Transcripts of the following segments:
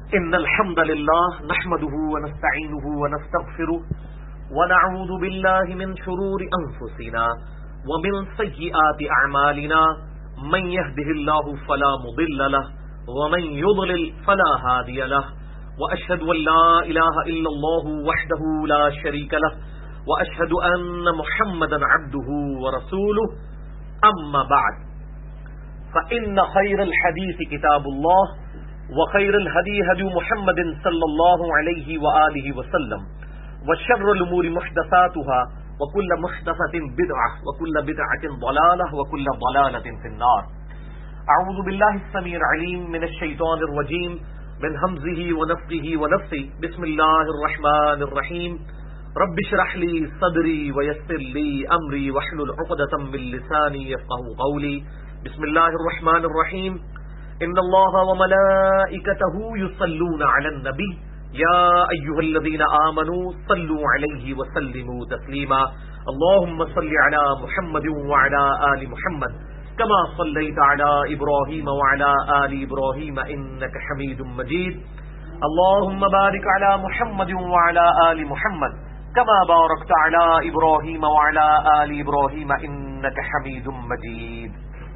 إن الحمد لله نحمده ونستعينه ونستغفره ونعوذ بالله من شرور أنفسنا ومن سيئات أعمالنا من يهده الله فلا مضل له ومن يضلل فلا هادي له وأشهد أن لا إله إلا الله وحده لا شريك له وأشهد أن محمدا عبده ورسوله أما بعد فإن خير الحديث كتاب الله وخير الهدي هدي محمد صلى الله عليه وآله وسلم وشر الأمور محدثاتها وكل محدثة بدعة وكل بدعة ضلالة وكل ضلالة في النار. أعوذ بالله السميع العليم من الشيطان الرجيم من همزه ونفخه ونفثه. بسم الله الرحمن الرحيم. رب اشرح لي صدري ويسر لي أمري واحلل عقدة من لساني يفقهوا قولي. بسم الله الرحمن الرحيم. إن الله وملائكته يصلون على النبي يا أيها الذين آمنوا صلوا عليه وسلموا تسليما. اللهم صل على محمد وعلى آل محمد كما صليت على إبراهيم وعلى آل إبراهيم إنك حميد مجيد. اللهم بارك على محمد وعلى آل محمد كما باركت على إبراهيم وعلى آل إبراهيم إنك حميد مجيد.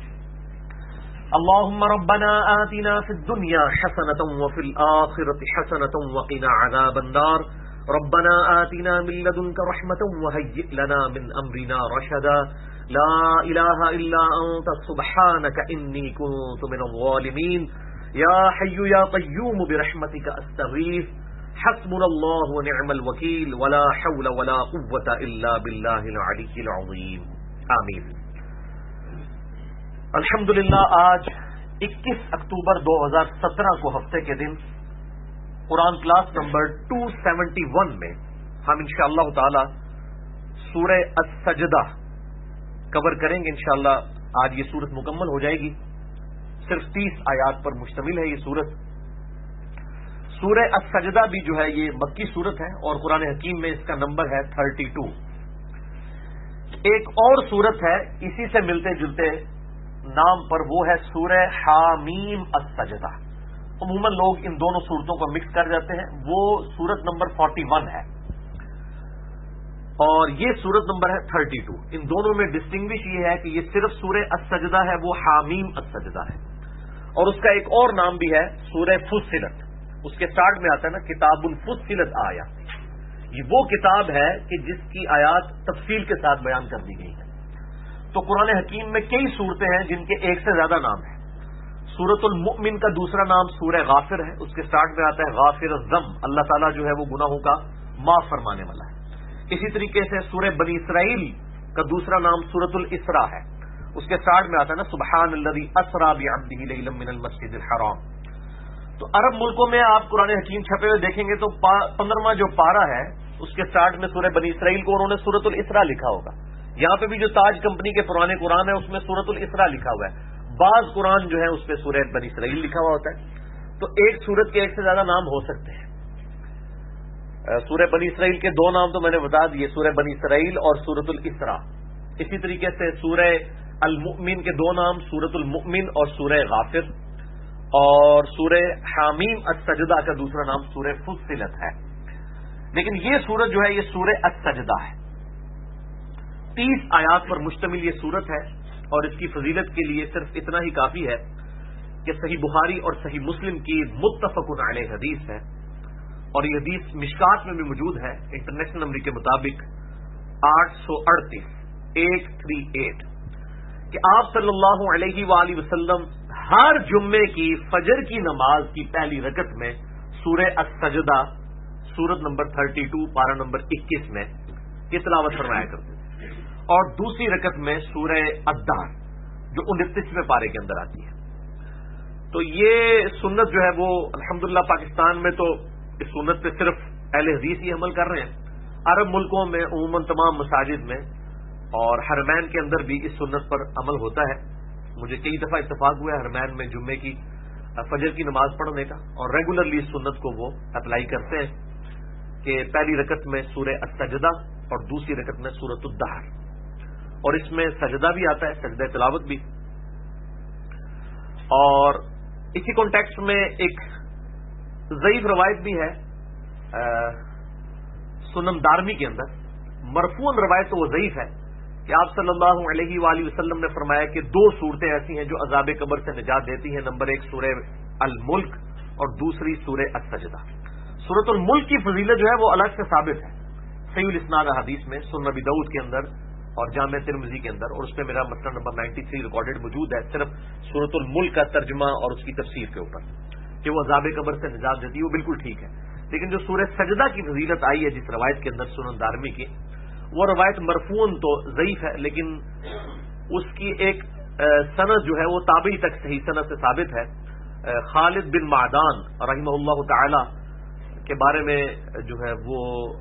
اللهم ربنا آتنا في الدنيا حسنة وفي الآخرة حسنة وقنا عذاب النار. ربنا آتنا من لدنك رحمة وهيئ لنا من أمرنا رشدا. لا إله إلا أنت سبحانك إني كنت من الظالمين. يا حي يا قيوم برحمتك أستغيث حسبنا الله ونعم الوكيل ولا حول ولا قوة إلا بالله العلي العظيم. آمین. الحمدللہ آج 21 اکتوبر 2017 کو ہفتے کے دن قرآن کلاس نمبر 271 میں ہم انشاءاللہ تعالی سورہ السجدہ کور کریں گے. انشاءاللہ آج یہ سورت مکمل ہو جائے گی. صرف 30 آیات پر مشتمل ہے یہ سورت. سورہ السجدہ بھی جو ہے یہ مکی سورت ہے اور قرآن حکیم میں اس کا نمبر ہے 32. ایک اور سورت ہے اسی سے ملتے جلتے نام پر، وہ ہے سورہ حامیم السجدہ. عموماً لوگ ان دونوں سورتوں کو مکس کر جاتے ہیں. وہ سورت نمبر 41 ہے اور یہ سورت نمبر ہے 32. ان دونوں میں ڈسٹنگوش یہ ہے کہ یہ صرف سورہ السجدہ ہے، وہ حامیم السجدہ ہے. اور اس کا ایک اور نام بھی ہے سورہ فصلت. اس کے سٹارٹ میں آتا ہے نا کتاب الفصلت آیا. یہ وہ کتاب ہے کہ جس کی آیات تفصیل کے ساتھ بیان کر دی گئی ہے. تو قرآن حکیم میں کئی صورتیں ہیں جن کے ایک سے زیادہ نام ہیں. سورۃ المؤمن کا دوسرا نام سورہ غافر ہے. اس کے سٹارٹ میں آتا ہے غافر الذنب، اللہ تعالیٰ جو ہے وہ گناہوں کا معاف فرمانے والا ہے. اسی طریقے سے سورہ بنی اسرائیل کا دوسرا نام سورۃ الاسراء ہے. اس کے سٹارٹ میں آتا ہے نا سبحان الذی اسری بعبدہ لیلا من المسجد الحرام. تو عرب ملکوں میں آپ قرآن حکیم چھپے ہوئے دیکھیں گے تو 15واں جو پارہ ہے اس کے سٹارٹ میں سورہ بنی اسرائیل کو انہوں نے سورۃ الاسراء لکھا ہوگا. یہاں پہ بھی جو تاج کمپنی کے پرانے قرآن ہے اس میں سورۃ الاسراء لکھا ہوا ہے. بعض قرآن جو ہے اس پہ سورہ بنی اسرائیل لکھا ہوا ہوتا ہے. تو ایک سورت کے ایک سے زیادہ نام ہو سکتے ہیں. سورہ بنی اسرائیل کے 2 نام تو میں نے بتا دیے، سورہ بنی اسرائیل اور سورۃ الاسراء. اسی طریقے سے سورہ المؤمن کے 2 نام سورۃ المؤمن اور سورہ غافر. اور سورہ حامیم السجدہ کا دوسرا نام سورہ فصلت ہے. لیکن یہ سورت جو ہے یہ سورہ السجدہ ہے. 30 آیات پر مشتمل یہ سورت ہے اور اس کی فضیلت کے لیے صرف اتنا ہی کافی ہے کہ صحیح بخاری اور صحیح مسلم کی متفق علیہ حدیث ہے اور یہ حدیث مشکات میں بھی موجود ہے. انٹرنیشنل نمبر کے مطابق 838 کہ آپ صلی اللہ علیہ وآلہ وسلم ہر جمعے کی فجر کی نماز کی پہلی رکعت میں سورہ السجدہ سورت نمبر 32 پارہ نمبر 21 میں کی تلاوت فرمایا کرتے تھے. اور دوسری رکعت میں سورہ الدہر جو 29ویں پارے کے اندر آتی ہے. تو یہ سنت جو ہے وہ الحمدللہ پاکستان میں تو اس سنت پہ صرف اہل حدیث ہی عمل کر رہے ہیں. عرب ملکوں میں عموماً تمام مساجد میں اور حرمین کے اندر بھی اس سنت پر عمل ہوتا ہے. مجھے کئی دفعہ اتفاق ہوا ہے حرمین میں جمعے کی فجر کی نماز پڑھنے کا اور ریگولرلی اس سنت کو وہ اپلائی کرتے ہیں کہ پہلی رکعت میں سورہ السجدہ اور دوسری رکعت میں سورۃ الدہر. اور اس میں سجدہ بھی آتا ہے، سجدہ تلاوت بھی. اور اسی کانٹیکسٹ میں ایک ضعیف روایت بھی ہے سنن دارمی کے اندر، مرفوعاً روایت تو وہ ضعیف ہے کہ آپ صلی اللہ علیہ وآلہ وسلم نے فرمایا کہ دو صورتیں ایسی ہیں جو عذاب قبر سے نجات دیتی ہیں، نمبر 1 سورہ الملک اور دوسری سورہ السجدہ۔ سورۃ الملک کی فضیلت جو ہے وہ الگ سے ثابت ہے صحیح الاسناد حدیث میں، سنن نبی داؤد کے اندر اور جامع ترمذی کے اندر، اور اس پہ میرا مسئلہ نمبر 93 ریکارڈڈ موجود ہے، صرف سورۃ الملک کا ترجمہ اور اس کی تفسیر کے اوپر کہ وہ عذاب قبر سے نجات دیتی ہے، وہ بالکل ٹھیک ہے۔ لیکن جو سورہ سجدہ کی فضیلت آئی ہے جس روایت کے اندر سنن دارمی کی، وہ روایت مرفوعاً تو ضعیف ہے، لیکن اس کی ایک سند جو ہے وہ تابعی تک صحیح سند سے ثابت ہے۔ خالد بن معدان رحمہ اللہ تعالی کے بارے میں جو ہے وہ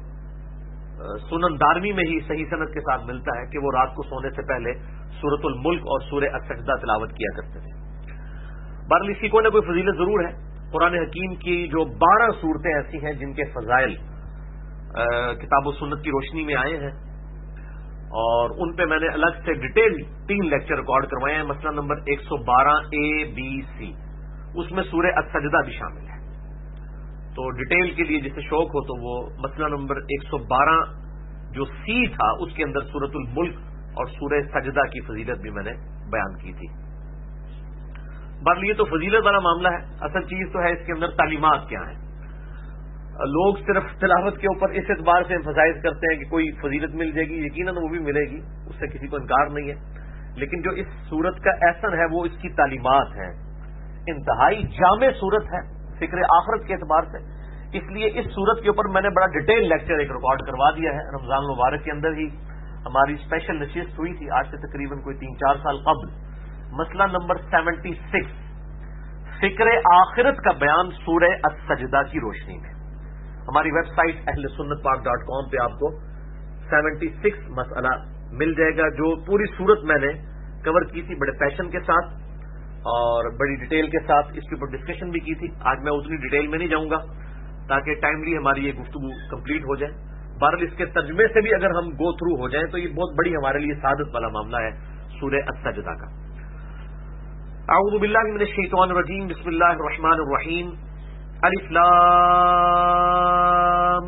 سنن دارمی میں ہی صحیح سند کے ساتھ ملتا ہے کہ وہ رات کو سونے سے پہلے سورۃ الملک اور سورہ السجدہ تلاوت کیا کرتے تھے۔ بہرحال اسی کو کوئی فضیلت ضرور ہے۔ قرآن حکیم کی جو 12 صورتیں ایسی ہیں جن کے فضائل کتاب و سنت کی روشنی میں آئے ہیں، اور ان پہ میں نے الگ سے ڈیٹیل 3 لیکچر ریکارڈ کروائے ہیں۔ مسئلہ نمبر 112 A B C، اس میں سورہ السجدہ بھی شامل ہے، تو ڈیٹیل کے لیے جسے شوق ہو تو وہ مسئلہ نمبر 112 جو C تھا اس کے اندر سورۃ الملک اور سورہ سجدہ کی فضیلت بھی میں نے بیان کی تھی۔ بہرحال یہ تو فضیلت والا معاملہ ہے، اصل چیز تو ہے اس کے اندر تعلیمات کیا ہیں۔ لوگ صرف تلاوت کے اوپر اس اعتبار سے امفسائز کرتے ہیں کہ کوئی فضیلت مل جائے گی، یقیناً وہ بھی ملے گی، اس سے کسی کو انکار نہیں ہے، لیکن جو اس سورت کا احسن ہے وہ اس کی تعلیمات ہیں۔ انتہائی جامع سورت ہے فکر آخرت کے اعتبار سے، اس لیے اس سورت کے اوپر میں نے بڑا ڈیٹیل لیکچر ایک ریکارڈ کروا دیا ہے۔ رمضان المبارک کے اندر ہی ہماری اسپیشل نشست ہوئی تھی، آج سے تقریباً کوئی 3-4 سال قبل۔ مسئلہ نمبر 76، فکر آخرت کا بیان سورہ السجدہ کی روشنی میں۔ ہماری ویب سائٹ ahlsunnatpark.com پہ آپ کو 76 مسئلہ مل جائے گا، جو پوری صورت میں نے کور کی تھی بڑے پیشن کے ساتھ اور بڑی ڈیٹیل کے ساتھ، اس کے اوپر ڈسکشن بھی کی تھی۔ آج میں اتنی ڈیٹیل میں نہیں جاؤں گا تاکہ ٹائملی ہماری یہ گفتگو کمپلیٹ ہو جائے۔ بہرحال اس کے ترجمے سے بھی اگر ہم گو تھرو ہو جائیں تو یہ بہت بڑی ہمارے لیے سعادت والا معاملہ ہے سورہ السجدہ کا۔ اعوذ باللہ من الشیطان الرجیم، بسم اللہ الرحمن الرحیم، الف لام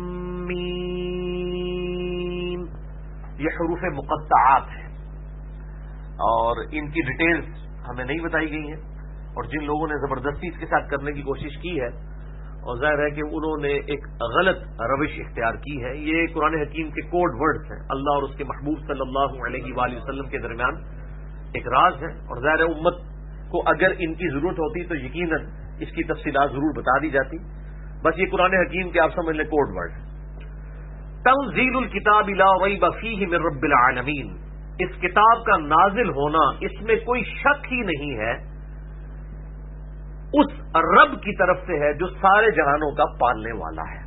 میم، یہ حروف مقطعات ہیں اور ان کی ڈیٹیلز ہمیں نہیں بتائی گئی ہیں، اور جن لوگوں نے زبردستی اس کے ساتھ کرنے کی کوشش کی ہے اور ظاہر ہے کہ انہوں نے ایک غلط روش اختیار کی ہے۔ یہ قرآن حکیم کے کوڈ ورڈز ہیں، اللہ اور اس کے محبوب صلی اللہ علیہ وآلہ وسلم کے درمیان ایک راز ہے، اور ظاہر امت کو اگر ان کی ضرورت ہوتی تو یقیناً اس کی تفصیلات ضرور بتا دی جاتی، بس یہ قرآن حکیم کے آپ سمجھ لیں کوڈ ورڈ ہے۔ تنزیل الکتاب لا ریب فیہ من رب العالمین، اس کتاب کا نازل ہونا اس میں کوئی شک ہی نہیں ہے، اس رب کی طرف سے ہے جو سارے جہانوں کا پالنے والا ہے۔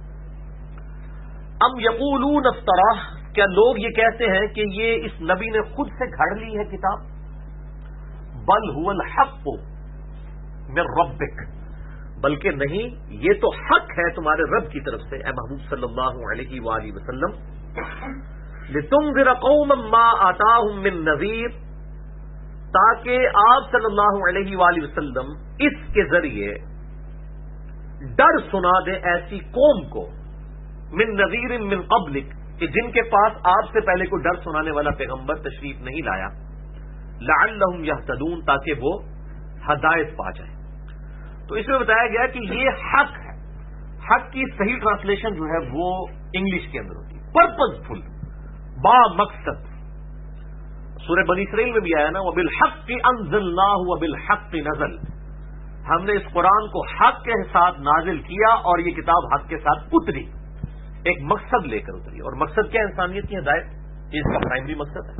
ام یقولون افتراہ، کیا لوگ یہ کہتے ہیں کہ یہ اس نبی نے خود سے گھڑ لی ہے کتاب؟ بل هو الحق من ربک، بلکہ نہیں، یہ تو حق ہے تمہارے رب کی طرف سے اے محبوب صلی اللہ علیہ وآلہ وسلم۔ لتنذر قوما ما آتاہم من نذیر، تاکہ آپ صلی اللہ علیہ وآلہ وسلم اس کے ذریعے ڈر سنا دیں ایسی قوم کو، من نذیر من قبلک، کہ جن کے پاس آپ سے پہلے کوئی ڈر سنانے والا پیغمبر تشریف نہیں لایا، لعلہم یہتدون، تاکہ وہ ہدایت پا جائیں۔ تو اس میں بتایا گیا کہ یہ حق ہے، حق کی صحیح ٹرانسلیشن جو ہے وہ انگلش کے اندر ہوتی ہے پرپز فل، با مقصد۔ سورہ بنی اسرائیل میں بھی آیا نا، وَبِالْحَقِّ أَنزَلْنَاهُ وَبِالْحَقِّ نَزَلَ، ہم نے اس قرآن کو حق کے ساتھ نازل کیا اور یہ کتاب حق کے ساتھ اتری، ایک مقصد لے کر اتری، اور مقصد کیا؟ انسانیت کی ہدایت، یہ اس کا پرائمری مقصد ہے۔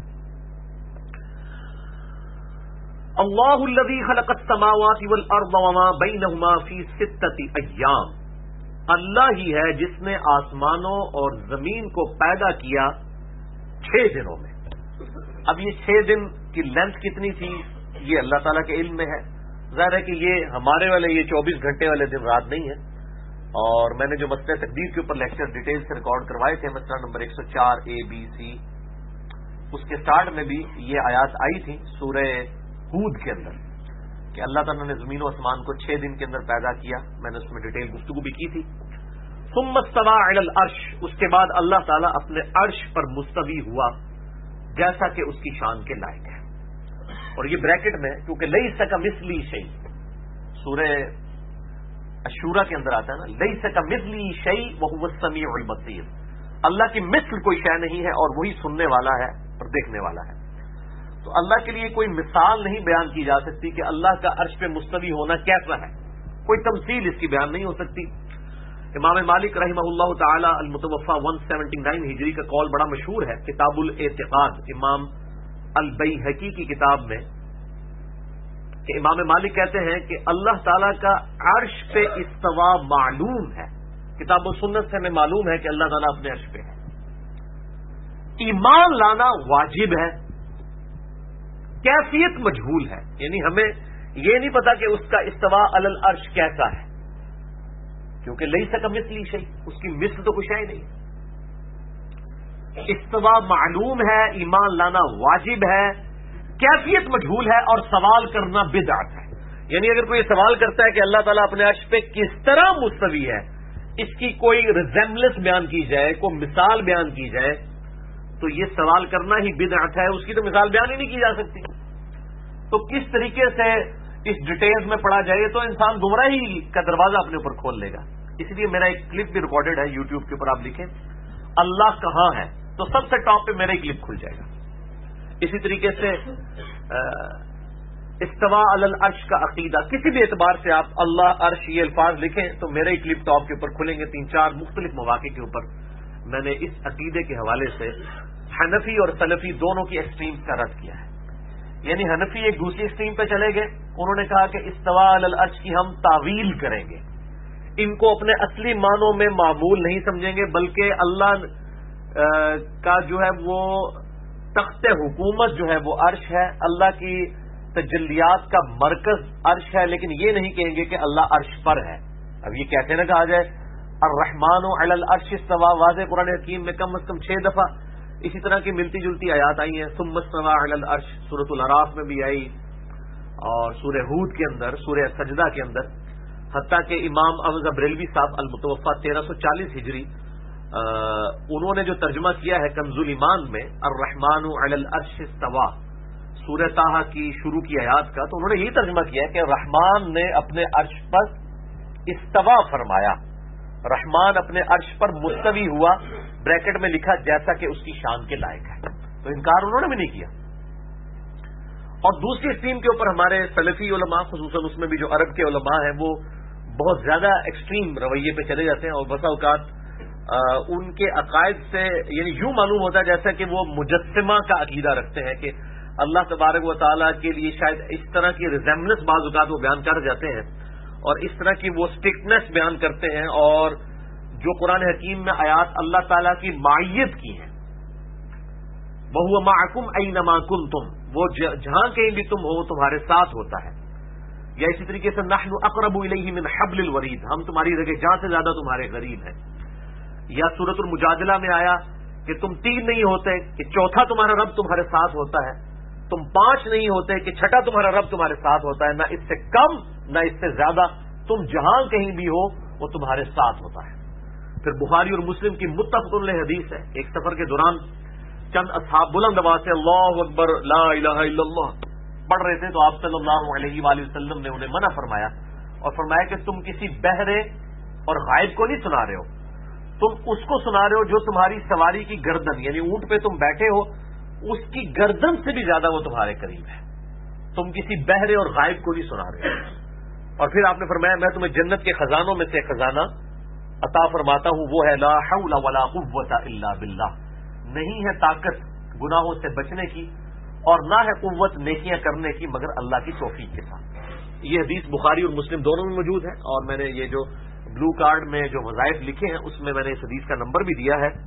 اللہ الذی خلق السماوات والارض وما بینہما فی 6 ایام، اللہ ہی ہے جس نے آسمانوں اور زمین کو پیدا کیا 6 دنوں میں۔ اب یہ 6 دن کی لینتھ کتنی تھی یہ اللہ تعالیٰ کے علم میں ہے، ظاہر ہے کہ یہ ہمارے والے یہ 24 گھنٹے والے دن رات نہیں ہے، اور میں نے جو مسئلہ تقدیر کے اوپر لیکچر ڈیٹیل سے ریکارڈ کروائے تھے، مسئلہ نمبر 104 ABC، اس کے سٹارٹ میں بھی یہ آیات آئی تھی سورہ ہود کے اندر کہ اللہ تعالیٰ نے زمین و آسمان کو 6 دن کے اندر پیدا کیا. میں نے اس میں ڈیٹیل گفتگو بھی کی تھی. ثم استوى علی العرش، اس کے بعد اللہ تعالیٰ اپنے عرش پر مستوی ہوا جیسا کہ اس کی شان کے لائق ہے. اور یہ بریکٹ میں کیونکہ لیس کمثلی شیء سورہ الشورى کے اندر آتا ہے نا، لیس کمثلی شیء وهو السمیع البصیر، اللہ کی مثل کوئی شے نہیں ہے اور وہی سننے والا ہے اور دیکھنے والا ہے. تو اللہ کے لیے کوئی مثال نہیں بیان کی جا سکتی کہ اللہ کا عرش پہ مستوی ہونا کیسا ہے، کوئی تمثیل اس کی بیان نہیں ہو سکتی. امام مالک رحمہ اللہ تعالی المتوفى 179 ہجری کا قول بڑا مشہور ہے کتاب الاعتقاد امام البیہقی کی کتاب میں، کہ امام مالک کہتے ہیں کہ اللہ تعالیٰ کا عرش پہ استوا معلوم ہے، کتاب و سنت سے ہمیں معلوم ہے کہ اللہ تعالیٰ اپنے عرش پہ ہے. ایمان لانا واجب ہے، کیفیت مجہول ہے، یعنی ہمیں یہ نہیں پتا کہ اس کا استوا علی العرش کیسا ہے، کیونکہ لیس کمثلی شیء، اس کی مثل تو کچھ ہے ہی نہیں. استوا معلوم ہے، ایمان لانا واجب ہے، کیفیت مجہول ہے، اور سوال کرنا بدعت ہے. یعنی اگر کوئی سوال کرتا ہے کہ اللہ تعالیٰ اپنے عرش پہ کس طرح مستوی ہے، اس کی کوئی ریزیمبلنس بیان کی جائے، کوئی مثال بیان کی جائے، تو یہ سوال کرنا ہی بدعت ہے، اس کی تو مثال بیان ہی نہیں کی جا سکتی. تو کس طریقے سے اس ڈیٹیلز میں پڑھا جائے تو انسان گمراہی کا دروازہ اپنے اوپر کھول لے گا. اس لیے میرا ایک کلپ بھی ریکارڈڈ ہے یوٹیوب کے اوپر، آپ لکھیں اللہ کہاں ہے تو سب سے ٹاپ پہ میرا ہی کلپ کھل جائے گا. اسی طریقے سے استوا علی العرش کا عقیدہ، کسی بھی اعتبار سے آپ اللہ عرش یہ الفاظ لکھیں تو میرے ہی کلپ ٹاپ کے اوپر کھلیں گے. 3-4 مختلف مواقع کے اوپر میں نے اس عقیدے کے حوالے سے حنفی اور سلفی دونوں کی ایکسٹریمز کا رد کیا ہے. یعنی حنفی ایک دوسری ایکسٹریم پہ چلے گئے، انہوں نے کہا کہ استوا علی العرش کی ہم تعویل کریں گے، ان کو اپنے اصلی معنوں میں معمول نہیں سمجھیں گے، بلکہ اللہ کا جو ہے وہ تخت حکومت جو ہے وہ عرش ہے، اللہ کی تجلیات کا مرکز عرش ہے، لیکن یہ نہیں کہیں گے کہ اللہ عرش پر ہے. اب یہ کیسے نہ کہا جائے الرحمن علی العرش استوى، واضح قرآن حکیم میں کم از کم 6 دفعہ اسی طرح کی ملتی جلتی آیات آئی ہیں. ثم استوى علی العرش سورۃ الاعراف میں بھی آئی اور سورہ ہود کے اندر، سورہ سجدہ کے اندر، حتیٰ کہ امام احمد بریلوی صاحب المتوفى 1340 ہجری انہوں نے جو ترجمہ کیا ہے کنز الایمان میں الرحمن علی العرش استوى سورہ طٰہٰ کی شروع کی آیات کا، تو انہوں نے یہی ترجمہ کیا ہے کہ رحمان نے اپنے عرش پر استوا فرمایا، رحمان اپنے عرش پر مستوی ہوا، بریکٹ میں لکھا جیسا کہ اس کی شان کے لائق ہے. تو انکار انہوں نے بھی نہیں کیا. اور دوسری اسٹریم کے اوپر ہمارے سلفی علماء، خصوصاً اس میں بھی جو عرب کے علماء ہیں، وہ بہت زیادہ ایکسٹریم رویے پہ چلے جاتے ہیں، اور بسا اوقات ان کے عقائد سے یعنی یوں معلوم ہوتا ہے جیسا کہ وہ مجسمہ کا عقیدہ رکھتے ہیں کہ اللہ تبارک و تعالیٰ کے لیے شاید اس طرح کی ریزیمبلنس بعض اوقات وہ بیان کر جاتے ہیں، اور اس طرح کی وہ اسٹرکٹنس بیان کرتے ہیں، اور جو قرآن حکیم میں آیات اللہ تعالیٰ کی معیت کی ہیں، وَهُوَ مَعَكُمْ أَيْنَمَا كُنْتُمْ، وہ جہاں کہیں بھی تم ہو تمہارے ساتھ ہوتا ہے. یا اسی طریقے سے نحن اقرب الیہ من حبل الورید، ہم تمہاری رگے جان سے زیادہ تمہارے قریب ہیں. یا سورۃ المجادلہ میں آیا کہ تم 3 نہیں ہوتے کہ چوتھا تمہارا رب تمہارے ساتھ ہوتا ہے، تم 5 نہیں ہوتے کہ چھٹا تمہارا رب تمہارے ساتھ ہوتا ہے، نہ اس سے کم نہ اس سے زیادہ، تم جہاں کہیں بھی ہو وہ تمہارے ساتھ ہوتا ہے. پھر بخاری اور مسلم کی متفق علیہ حدیث ہے، ایک سفر کے دوران چند اصحاب بلند آواز سے اللہ اکبر لا الہ الا اللہ پڑھ رہے تھے، تو آپ صلی اللہ علیہ وآلہ وسلم نے انہیں منع فرمایا اور فرمایا کہ تم کسی بہرے اور غائب کو نہیں سنا رہے ہو، تم اس کو سنا رہے ہو جو تمہاری سواری کی گردن، یعنی اونٹ پہ تم بیٹھے ہو اس کی گردن سے بھی زیادہ وہ تمہارے قریب ہے، تم کسی بہرے اور غائب کو نہیں سنا رہے ہو. اور پھر آپ نے فرمایا میں تمہیں جنت کے خزانوں میں سے خزانہ عطا فرماتا ہوں، وہ ہے لا حول ولا قوت الا باللہ، نہیں ہے طاقت گناہوں سے بچنے کی اور نہ ہے قوت نیکیاں کرنے کی مگر اللہ کی توفیق کے ساتھ. یہ حدیث بخاری اور مسلم دونوں میں موجود ہے، اور میں نے یہ جو بلو کارڈ میں جو وظائف لکھے ہیں اس میں نے اس حدیث کا نمبر بھی دیا ہے،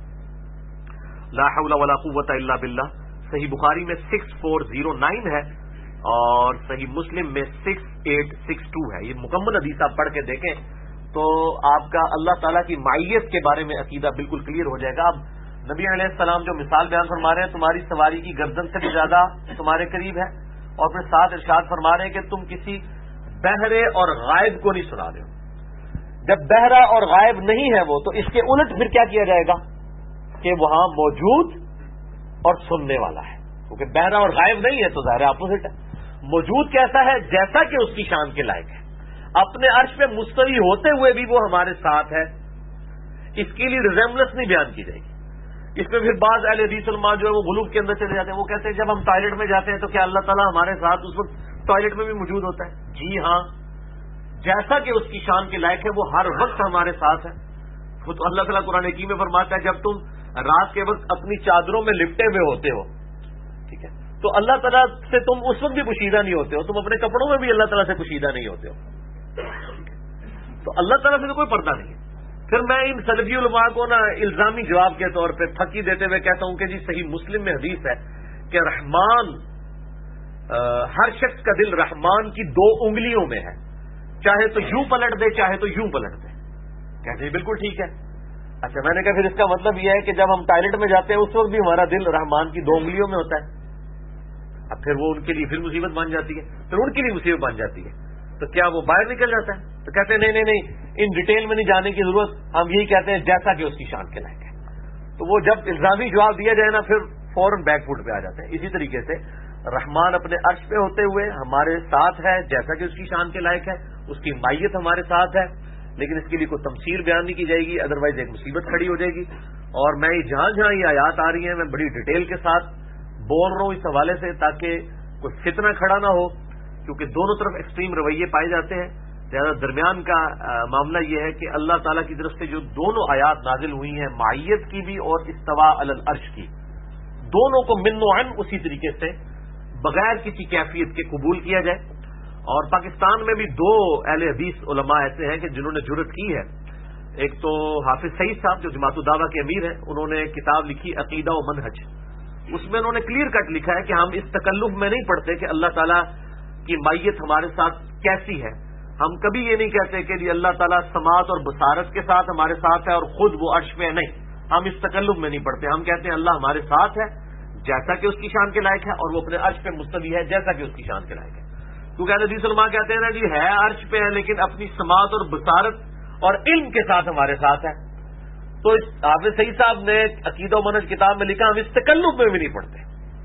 لا حول ولا قوت الا باللہ. صحیح بخاری میں 6409 ہے اور صحیح مسلم میں 6862 ہے. یہ مکمل حدیث آپ پڑھ کے دیکھیں تو آپ کا اللہ تعالیٰ کی معیت کے بارے میں عقیدہ بالکل کلیئر ہو جائے گا. اب نبی علیہ السلام جو مثال بیان فرما رہے ہیں تمہاری سواری کی گردن سے بھی زیادہ تمہارے قریب ہے، اور پھر ساتھ ارشاد فرما رہے ہیں کہ تم کسی بہرے اور غائب کو نہیں سنا رہے ہو. جب بہرا اور غائب نہیں ہے وہ، تو اس کے الٹ پھر کیا کیا جائے گا کہ وہاں موجود اور سننے والا ہے. کیونکہ بہرا اور غائب نہیں ہے تو ظاہر اپوزٹ ہے. موجود کیسا ہے؟ جیسا کہ اس کی شان کے لائق ہے. اپنے عرش پہ مستوی ہوتے ہوئے بھی وہ ہمارے ساتھ ہے. اس کے لیے ریزیمبلنس نہیں بیان کی جائے گی. اس میں پھر بعض اہل حدیث علماء جو ہے وہ غلو کے اندر چلے جاتے ہیں. وہ کہتے ہیں جب ہم ٹوائلٹ میں جاتے ہیں تو کیا اللہ تعالیٰ ہمارے ساتھ اس وقت ٹوائلٹ میں بھی موجود ہوتا ہے؟ جی ہاں، جیسا کہ اس کی شان کے لائق ہے وہ ہر وقت ہمارے ساتھ ہے. وہ تو اللہ تعالیٰ قرآن حکیم میں فرماتا ہے جب تم رات کے وقت اپنی چادروں میں لپٹے ہوئے ہوتے ہو، ٹھیک ہے، تو اللہ تعالیٰ سے تم اس وقت بھی پوشیدہ نہیں ہوتے ہو، تم اپنے کپڑوں میں بھی اللہ تعالیٰ سے پوشیدہ نہیں ہوتے ہو. تو اللہ تعالیٰ سے تو کوئی پردہ نہیں ہے. پھر میں ان سلفی علماء کو نا الزامی جواب کے طور پہ پھکی دیتے ہوئے کہتا ہوں کہ جی صحیح مسلم میں حدیث ہے کہ رحمان، ہر شخص کا دل رحمان کی 2 انگلیوں میں ہے، چاہے تو یوں پلٹ دے چاہے تو یوں پلٹ دے. کہتے ہیں بالکل ٹھیک ہے. اچھا، میں نے کہا پھر اس کا مطلب یہ ہے کہ جب ہم ٹوائلٹ میں جاتے ہیں اس وقت بھی ہمارا دل رحمان کی 2 انگلیوں میں ہوتا ہے. اب پھر وہ ان کے لیے پھر مصیبت بن جاتی ہے، پھر ان کے لیے مصیبت بن جاتی ہے. تو کیا وہ باہر نکل جاتا ہے؟ تو کہتے ہیں نہیں، ان ڈیٹیل میں نہیں جانے کی ضرورت، ہم یہی کہتے ہیں جیسا کہ اس کی شان کے لائق ہے. تو وہ جب الزامی جواب دیا جائے نا پھر فوراً بیک فوٹ پہ آ جاتے ہیں. اسی طریقے سے رحمان اپنے عرش پہ ہوتے ہوئے ہمارے ساتھ ہے جیسا کہ اس کی شان کے لائق ہے، اس کی مائیت ہمارے ساتھ ہے، لیکن اس کے لیے کوئی تمثیل بیان نہیں کی جائے گی، ادروائز ایک مصیبت کھڑی ہو جائے گی. اور میں جہاں جہاں یہ آیات آ رہی ہیں میں بڑی ڈیٹیل کے ساتھ بول رہا ہوں اس حوالے سے تاکہ کوئی فتنہ کھڑا نہ ہو، کیونکہ دونوں طرف ایکسٹریم رویے پائے جاتے ہیں. لہٰذا درمیان کا معاملہ یہ ہے کہ اللہ تعالیٰ کی طرف سے جو دونوں آیات نازل ہوئی ہیں، معیت کی بھی اور استوا علی العرش کی، دونوں کو من و عن اسی طریقے سے بغیر کسی کیفیت کے قبول کیا جائے. اور پاکستان میں بھی 2 اہل حدیث علماء ایسے ہیں کہ جنہوں نے جرأت کی ہے. ایک تو حافظ سعید صاحب جو جماعت الدعوہ کے امیر ہیں، انہوں نے کتاب لکھی عقیدہ و منہج. اس میں انہوں نے کلیئر کٹ لکھا ہے کہ ہم اس تکلف میں نہیں پڑھتے کہ اللہ تعالیٰ کی مائیت ہمارے ساتھ کیسی ہے. ہم کبھی یہ نہیں کہتے کہ جی اللہ تعالیٰ سماعت اور بصارت کے ساتھ ہمارے ساتھ ہے اور خود وہ عرش پہ ہے. نہیں، ہم اس تکلف میں نہیں پڑھتے. ہم کہتے ہیں اللہ ہمارے ساتھ ہے جیسا کہ اس کی شان کے لائق ہے، اور وہ اپنے عرش پہ مستوی ہے جیسا کہ اس کی شان کے لائق ہے. کیونکہ اہل حدیث علماء کہتے ہیں نا جی ہے عرش پہ ہے لیکن اپنی سماعت اور بصارت اور علم کے ساتھ ہمارے ساتھ ہے. تو حافظ سعید صاحب نے عقیدہ و منہج کتاب میں لکھا ہم اس تکلف میں بھی نہیں پڑھتے.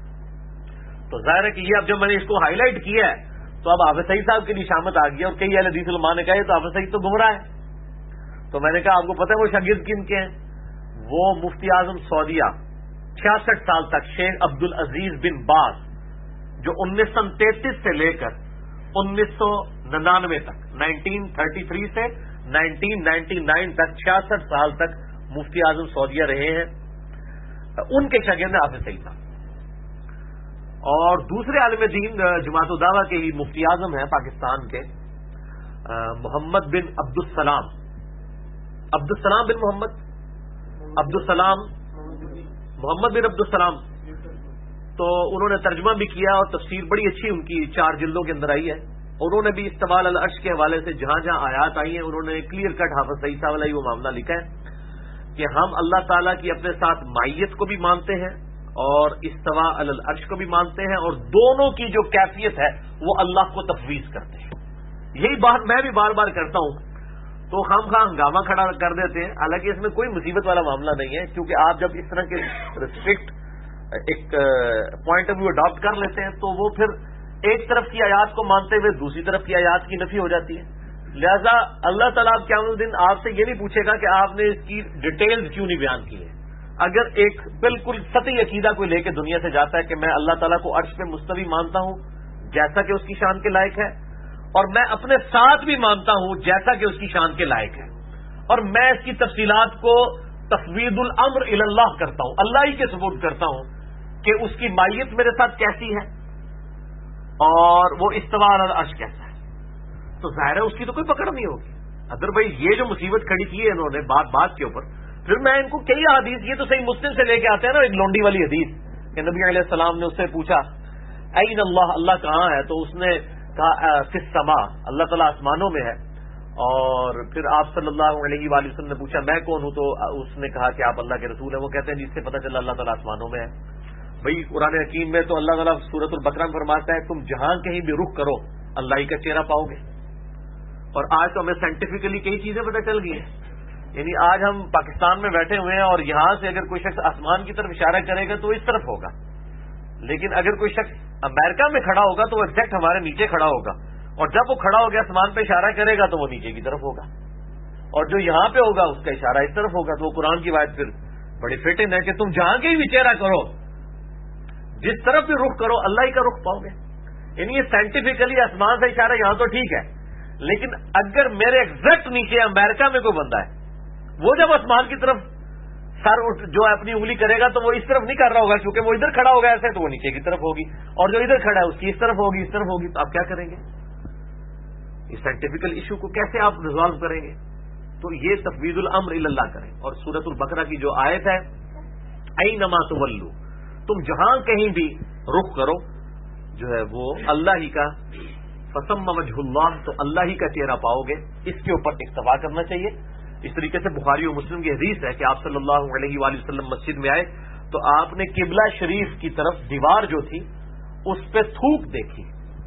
تو ظاہر ہے کہ یہ اب جب میں نے اس کو ہائی لائٹ کیا ہے تو اب حافظ سعید صاحب کے لیے شامت آ گئی، اور کئی اہل حدیث علماء نے کہا تو حافظ سعید تو گمراہ ہے. تو میں نے کہا آپ کو پتہ ہے وہ شاگرد کن کے ہیں؟ وہ مفتی اعظم سعودیہ 66 سال تک شیخ عبد العزیز بن باز، جو 1933 سے لے کر 1999 تک 1933 سے 1999 تک 66 سال تک مفتی اعظم سعودیہ رہے ہیں، ان کے شاگرد ہیں حافظ سعید صاحب. اور دوسرے عالم دین جماعت الدعوہ کے ہی مفتی اعظم ہیں پاکستان کے، محمد بن عبدالسلام بن محمد عبدالسلام. تو انہوں نے ترجمہ بھی کیا اور تفسیر بڑی اچھی ان کی 4 جلدوں کے اندر آئی ہے. انہوں نے بھی استواء علی العرش کے حوالے سے جہاں جہاں آیات آئی ہیں انہوں نے کلیئر کٹ حافظ سعید صاحب علیہ وہ معاملہ لکھا ہے کہ ہم اللہ تعالیٰ کی اپنے ساتھ مائیت کو بھی مانتے ہیں اور استواء علی العرش کو بھی مانتے ہیں، اور دونوں کی جو کیفیت ہے وہ اللہ کو تفویض کرتے ہیں. یہی بات میں بھی بار بار کرتا ہوں. تو ہم ہنگامہ کھڑا کر دیتے ہیں، حالانکہ اس میں کوئی مصیبت والا معاملہ نہیں ہے، کیونکہ آپ جب اس طرح کے ریسٹرکٹ ایک پوائنٹ آف ویو اڈاپٹ کر لیتے ہیں تو وہ پھر ایک طرف کی آیات کو مانتے ہوئے دوسری طرف کی آیات کی نفی ہو جاتی ہے. لہذا اللہ تعالیٰ قیامت الدین آپ سے یہ نہیں پوچھے گا کہ آپ نے اس کی ڈیٹیلز کیوں نہیں بیان کی ہے. اگر ایک بالکل سطحی عقیدہ کوئی لے کے دنیا سے جاتا ہے کہ میں اللہ تعالیٰ کو عرش پہ مستوی مانتا ہوں جیسا کہ اس کی شان کے لائق ہے، اور میں اپنے ساتھ بھی مانتا ہوں جیسا کہ اس کی شان کے لائق ہے، اور میں اس کی تفصیلات کو تفویض الامر الی اللہ کرتا ہوں، اللہ ہی کے سپرد کرتا ہوں کہ اس کی مائیت میرے ساتھ کیسی ہے اور وہ استواء علی العرش کیسا ہے، تو ظاہر ہے اس کی تو کوئی پکڑ نہیں ہوگی. ادروائز یہ جو مصیبت کھڑی کی ہے انہوں نے بات کے اوپر، پھر میں ان کو کئی حدیث یہ تو صحیح مسلم سے لے کے آتے ہیں نا، ایک لونڈی والی حدیث کہ نبی علیہ السلام نے اس سے پوچھا این اللہ، اللہ کہاں ہے؟ تو اس نے کہا فی السماء، اللہ تعالیٰ آسمانوں میں ہے. اور پھر آپ صلی اللہ علیہ وآلہ وسلم نے پوچھا میں کون ہوں؟ تو اس نے کہا کہ آپ اللہ کے رسول ہیں. وہ کہتے ہیں جس سے پتہ چلا اللہ تعالیٰ آسمانوں میں ہے. بھائی قرآن حکیم میں تو اللہ تعالیٰ سورۃ البقرہ میں فرماتا ہے تم جہاں کہیں بھی رخ کرو اللہ ہی کا چہرہ پاؤ گے. اور آج تو ہمیں سائنٹیفکلی کئی چیزیں پتہ چل گئی ہیں. یعنی آج ہم پاکستان میں بیٹھے ہوئے ہیں اور یہاں سے اگر کوئی شخص آسمان کی طرف اشارہ کرے گا تو وہ اس طرف ہوگا, لیکن اگر کوئی شخص امریکہ میں کھڑا ہوگا تو وہ ایگزیکٹ ہمارے نیچے کھڑا ہوگا, اور جب وہ کھڑا ہو گیا آسمان پہ اشارہ کرے گا تو وہ نیچے کی طرف ہوگا, اور جو یہاں پہ ہوگا اس کا اشارہ اس طرف ہوگا. تو وہ قرآن کی بات پھر بڑی فٹن ہے کہ تم جہاں کے بھی چہرہ کرو, جس طرف بھی رخ کرو اللہ ہی کا رخ پاؤ گے. یعنی یہ سائنٹیفکلی آسمان سے اشارہ یہاں تو ٹھیک ہے, لیکن اگر میرے ایگزیکٹ نیچے امریکہ میں کوئی بندہ ہے, وہ جب آسمان کی طرف سر جو اپنی انگلی کرے گا تو وہ اس طرف نہیں کر رہا ہوگا, کیونکہ وہ ادھر کھڑا ہوگا ایسے, تو وہ نیچے کی طرف ہوگی, اور جو ادھر کھڑا ہے اس کی اس طرف ہوگی, اس طرف ہوگی. تو آپ کیا کریں گے؟ اس سائنٹیفکل ایشو کو کیسے آپ ریزالو کریں گے؟ تو یہ تفویض الامر الی اللہ کریں. اور سورۃ البقرہ کی جو آیت ہے اینما تولوا, تم جہاں کہیں بھی رخ کرو جو ہے وہ اللہ ہی کا, فثم وجہ اللہ, تو اللہ ہی کا چہرہ پاؤ گے. اس کے اوپر اکتفا کرنا چاہیے. اس طریقے سے بخاری و مسلم کی حدیث ہے کہ آپ صلی اللہ علیہ وآلہ وسلم مسجد میں آئے تو آپ نے قبلہ شریف کی طرف دیوار جو تھی اس پہ تھوک دیکھی,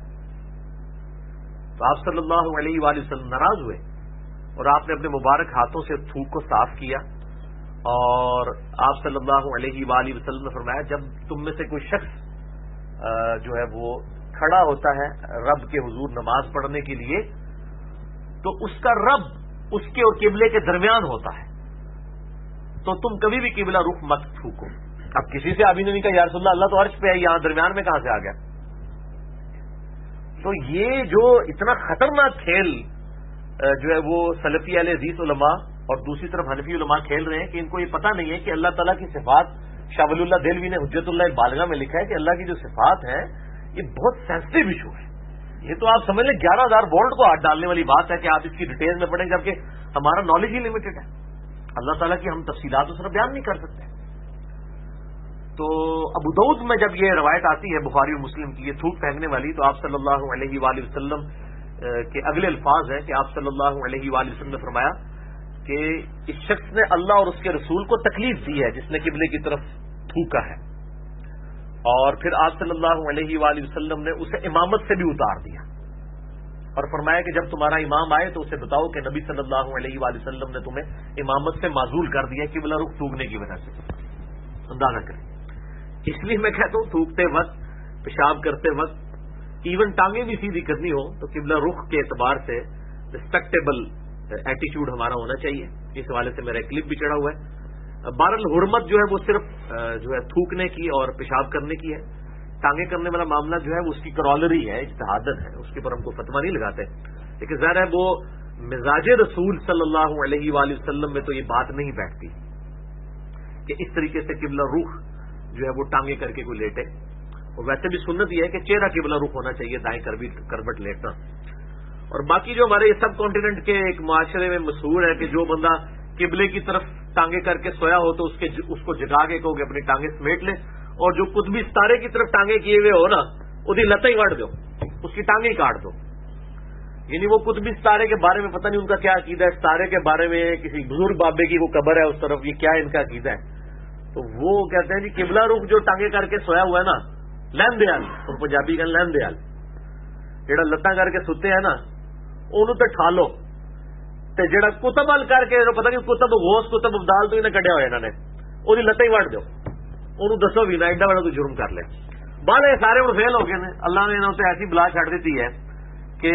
تو آپ صلی اللہ علیہ وآلہ وسلم ناراض ہوئے اور آپ نے اپنے مبارک ہاتھوں سے تھوک کو صاف کیا, اور آپ صلی اللہ علیہ وآلہ وسلم نے فرمایا جب تم میں سے کوئی شخص جو ہے وہ کھڑا ہوتا ہے رب کے حضور نماز پڑھنے کے لیے, تو اس کا رب اس کے اور قبلے کے درمیان ہوتا ہے, تو تم کبھی بھی قبلہ رخ مت تھوکو. اب کسی سے ابھی نے نہیں کہا یا رسول اللہ, اللہ تو عرش پہ ہے, یہاں درمیان میں کہاں سے آ گیا؟ تو یہ جو اتنا خطرناک کھیل جو ہے وہ سلفی اہل حدیث علماء اور دوسری طرف حنفی علماء کھیل رہے ہیں کہ ان کو یہ پتہ نہیں ہے کہ اللہ تعالیٰ کی صفات, شاہ ولی اللہ دہلوی نے حجت اللہ البالغہ میں لکھا ہے کہ اللہ کی جو صفات ہیں یہ بہت سینسٹیو ایشو ہے. یہ تو آپ سمجھ لیں 11,000 وولٹ کو ہاتھ ڈالنے والی بات ہے کہ آپ اس کی ڈیٹیل میں پڑھیں, جبکہ ہمارا نالج ہی لمیٹڈ ہے. اللہ تعالیٰ کی ہم تفصیلات اس طرح بیان نہیں کر سکتے. تو ابو داؤد میں جب یہ روایت آتی ہے بخاری و مسلم کی یہ تھوک پھینکنے والی, تو آپ صلی اللہ علیہ وآلہ وسلم کے اگلے الفاظ ہیں کہ آپ صلی اللہ علیہ وآلہ وسلم نے فرمایا کہ اس شخص نے اللہ اور اس کے رسول کو تکلیف دی ہے جس نے قبلے کی طرف تھوکا ہے, اور پھر آپ صلی اللہ علیہ وآلہ وسلم نے اسے امامت سے بھی اتار دیا اور فرمایا کہ جب تمہارا امام آئے تو اسے بتاؤ کہ نبی صلی اللہ علیہ وآلہ وسلم نے تمہیں امامت سے معزول کر دیا قبلہ رخ تھوکنے کی وجہ سے. اندازہ کریں. اس لیے میں کہتا ہوں تھوکتے وقت, پیشاب کرتے وقت ایون ٹانگیں بھی سیدھی کرنی ہو تو قبلہ رخ کے اعتبار سے ریسپیکٹیبل ایٹیچیوڈ ہمارا ہونا چاہیے. اس حوالے سے میرا کلپ بھی چڑھا ہوا ہے. بہرحال حرمت جو ہے وہ صرف جو ہے تھوکنے کی اور پیشاب کرنے کی ہے. ٹانگیں کرنے والا معاملہ جو ہے وہ اس کی کرالری ہے, اجتہادن ہے, اس کے اوپر ہم کو فتویٰ نہیں لگاتے. لیکن ظاہر ہے وہ مزاج رسول صلی اللہ علیہ وآلہ وسلم میں تو یہ بات نہیں بیٹھتی کہ اس طریقے سے قبلہ رخ جو ہے وہ ٹانگیں کر کے کوئی لیٹے. اور ویسے بھی سنت یہ ہے کہ چہرہ قبلہ رخ ہونا چاہیے, دائیں کروٹ لیٹنا. اور باقی جو ہمارے سب کانٹیننٹ کے ایک معاشرے میں مشہور ہے کہ جو بندہ قبلے کی طرف ٹانگیں کر کے سویا ہو تو اس کو جگا کے کہو کہ اپنی ٹانگیں سمیٹ لے, اور جو قطبی ستارے کی طرف ٹانگیں کیے ہوئے ہو نا وہی لتیں ہی وڑ دو, اس کی ٹانگیں کاٹ دو. یعنی وہ قطبی ستارے کے بارے میں پتہ نہیں ان کا کیا عقیدہ ہے, ستارے کے بارے میں کسی بزرگ بابے کی وہ قبر ہے اس طرف, یہ کیا ان کا عقیدہ ہے. تو وہ کہتے ہیں جی قبلہ رخ جو ٹانگیں کر کے سویا ہوا ہے نا, لین دیال, اور پنجابی کا لین دیال, جہاں لتاں کر کے ستے ہیں نا انہوں تے ٹھالو, تے جڑا کتب ال کر کے پتہ نہیں کتب غوث کتب ابدال تو انہیں کڈیا ہوا انہوں نے, وہی لتیں ہی وڑ دو, انہوں دسو بھی نہ ایڈا بڑا کوئی جرم کر لے. بعد یہ سارے ہوں فیل ہو گئے ہیں. اللہ نے انہوں سے ایسی بلا چھڑ دیتی ہے کہ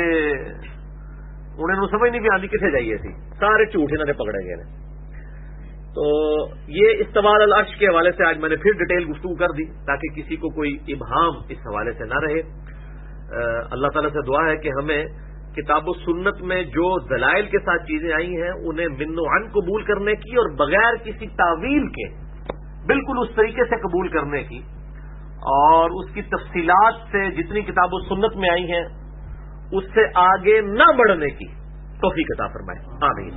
انہیں سمجھ نہیں بھی آتی کتنے جائیے سی, سارے جھوٹ انہوں نے پکڑے گئے. تو یہ استواء العرش کے حوالے سے آج میں نے پھر ڈیٹیل گفتگو کر دی تاکہ کسی کو کوئی ابہام اس حوالے سے نہ رہے. اللہ تعالیٰ سے دعا ہے کہ ہمیں کتاب و سنت میں جو دلائل کے ساتھ چیزیں آئی ہیں انہیں من و عن قبول کرنے کی اور بغیر کسی تعویل کے بالکل اس طریقے سے قبول کرنے کی, اور اس کی تفصیلات سے جتنی کتاب و سنت میں آئی ہیں اس سے آگے نہ بڑھنے کی توفیق عطا فرمائے. آمین.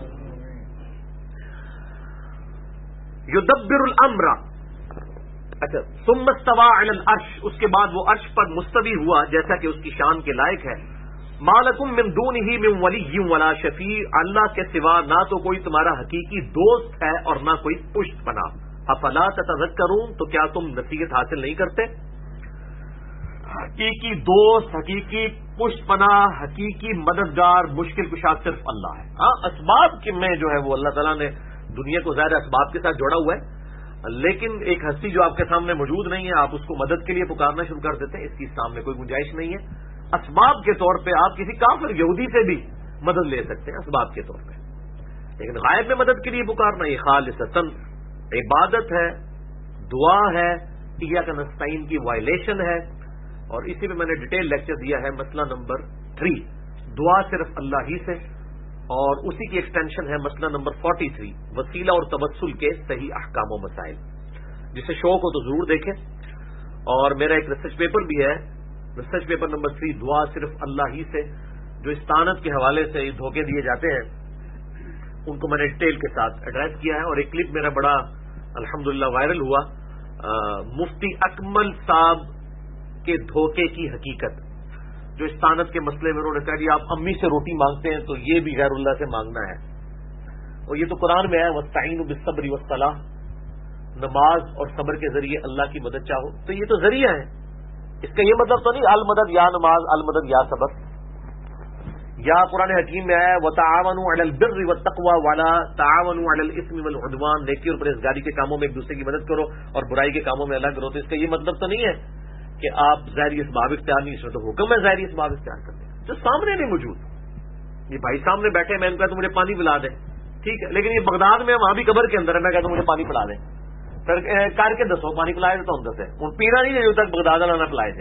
یدبر الامر, اچھا, ثم استوى علی العرش, اس کے بعد وہ عرش پر مستوی ہوا جیسا کہ اس کی شان کے لائق ہے. ما لکم من دونہ من ولی ولا شفیع, اللہ کے سوا نہ تو کوئی تمہارا حقیقی دوست ہے اور نہ کوئی پشت پناہ. افلا تتذکرون, تو کیا تم نصیحت حاصل نہیں کرتے؟ حقیقی دوست، حقیقی پشت پناہ، حقیقی مددگار، مشکل کشا صرف اللہ ہے. ہاں اسباب کے میں جو ہے وہ اللہ تعالیٰ نے دنیا کو ظاہر اسباب کے ساتھ جوڑا ہوا ہے، لیکن ایک ہستی جو آپ کے سامنے موجود نہیں ہے، آپ اس کو مدد کے لیے پکارنا شروع کر دیتے ہیں، اس کی سامنے کوئی گنجائش نہیں ہے. اسباب کے طور پہ آپ کسی کافر یہودی سے بھی مدد لے سکتے ہیں اسباب کے طور پہ، لیکن غائب میں مدد کے لیے پکارنا یہ خالصتاً عبادت ہے، دعا ہے، ایاک نستعین کی وائلیشن ہے. اور اسی میں نے ڈیٹیل لیکچر دیا ہے مسئلہ نمبر 3، دعا صرف اللہ ہی سے، اور اسی کی ایکسٹینشن ہے مسئلہ نمبر 43، وسیلہ اور توسل کے صحیح احکام و مسائل. جسے شوق ہو تو ضرور دیکھیں. اور میرا ایک ریسرچ پیپر بھی ہے، ریسرچ پیپر نمبر 3، دعا صرف اللہ ہی سے، جو استانت کے حوالے سے دھوکے دیے جاتے ہیں ان کو میں نے ڈیٹیل کے ساتھ ایڈریس کیا ہے. اور ایک کلپ میرا بڑا الحمدللہ وائرل ہوا، مفتی اکمل صاحب کے دھوکے کی حقیقت، جو استانت کے مسئلے میں انہوں نے کہا جی آپ امی سے روٹی مانگتے ہیں تو یہ بھی غیر اللہ سے مانگنا ہے. اور یہ تو قرآن میں ہے وَاسْتَعِینُوا بِالصَّبْرِ وَالصَّلَاةِ، نماز اور صبر کے ذریعے اللہ کی مدد چاہو. تو یہ تو ذریعہ ہے، اس کا یہ مطلب تو نہیں المدد یا نماز، المدد یا صبر. یا قرآن حکیم میں ہے وَتَعَاوَنُوا عَلَى الْبِرِّ وَالتَّقْوَىٰ وَلَا تَعَاوَنُوا عَلَى الْإِثْمِ وَالْعُدْوَانِ، نیکی اور پرہیزگاری کے کاموں میں ایک دوسرے کی مدد کرو اور برائی کے کاموں میں الگ رہو. تو اس کا یہ مطلب تو نہیں ہے کہ آپ ظاہری اسباب اختیار نہیں، اس میں تو حکم ہے ظاہری اسباب اختیار کرنے جو سامنے نہیں موجود. یہ بھائی سامنے بیٹھے، میں نے کہا تو مجھے پانی پلا دیں، ٹھیک ہے، لیکن یہ بغداد میں وہاں بھی قبر کے اندر ہے، میں کہتا ہوں مجھے پانی پلا دیں، پھر کر کے دسو پانی پلائے تو ہم دسے ہوں پینا نہیں جو تک بغداد والا نہ پلائے تھے.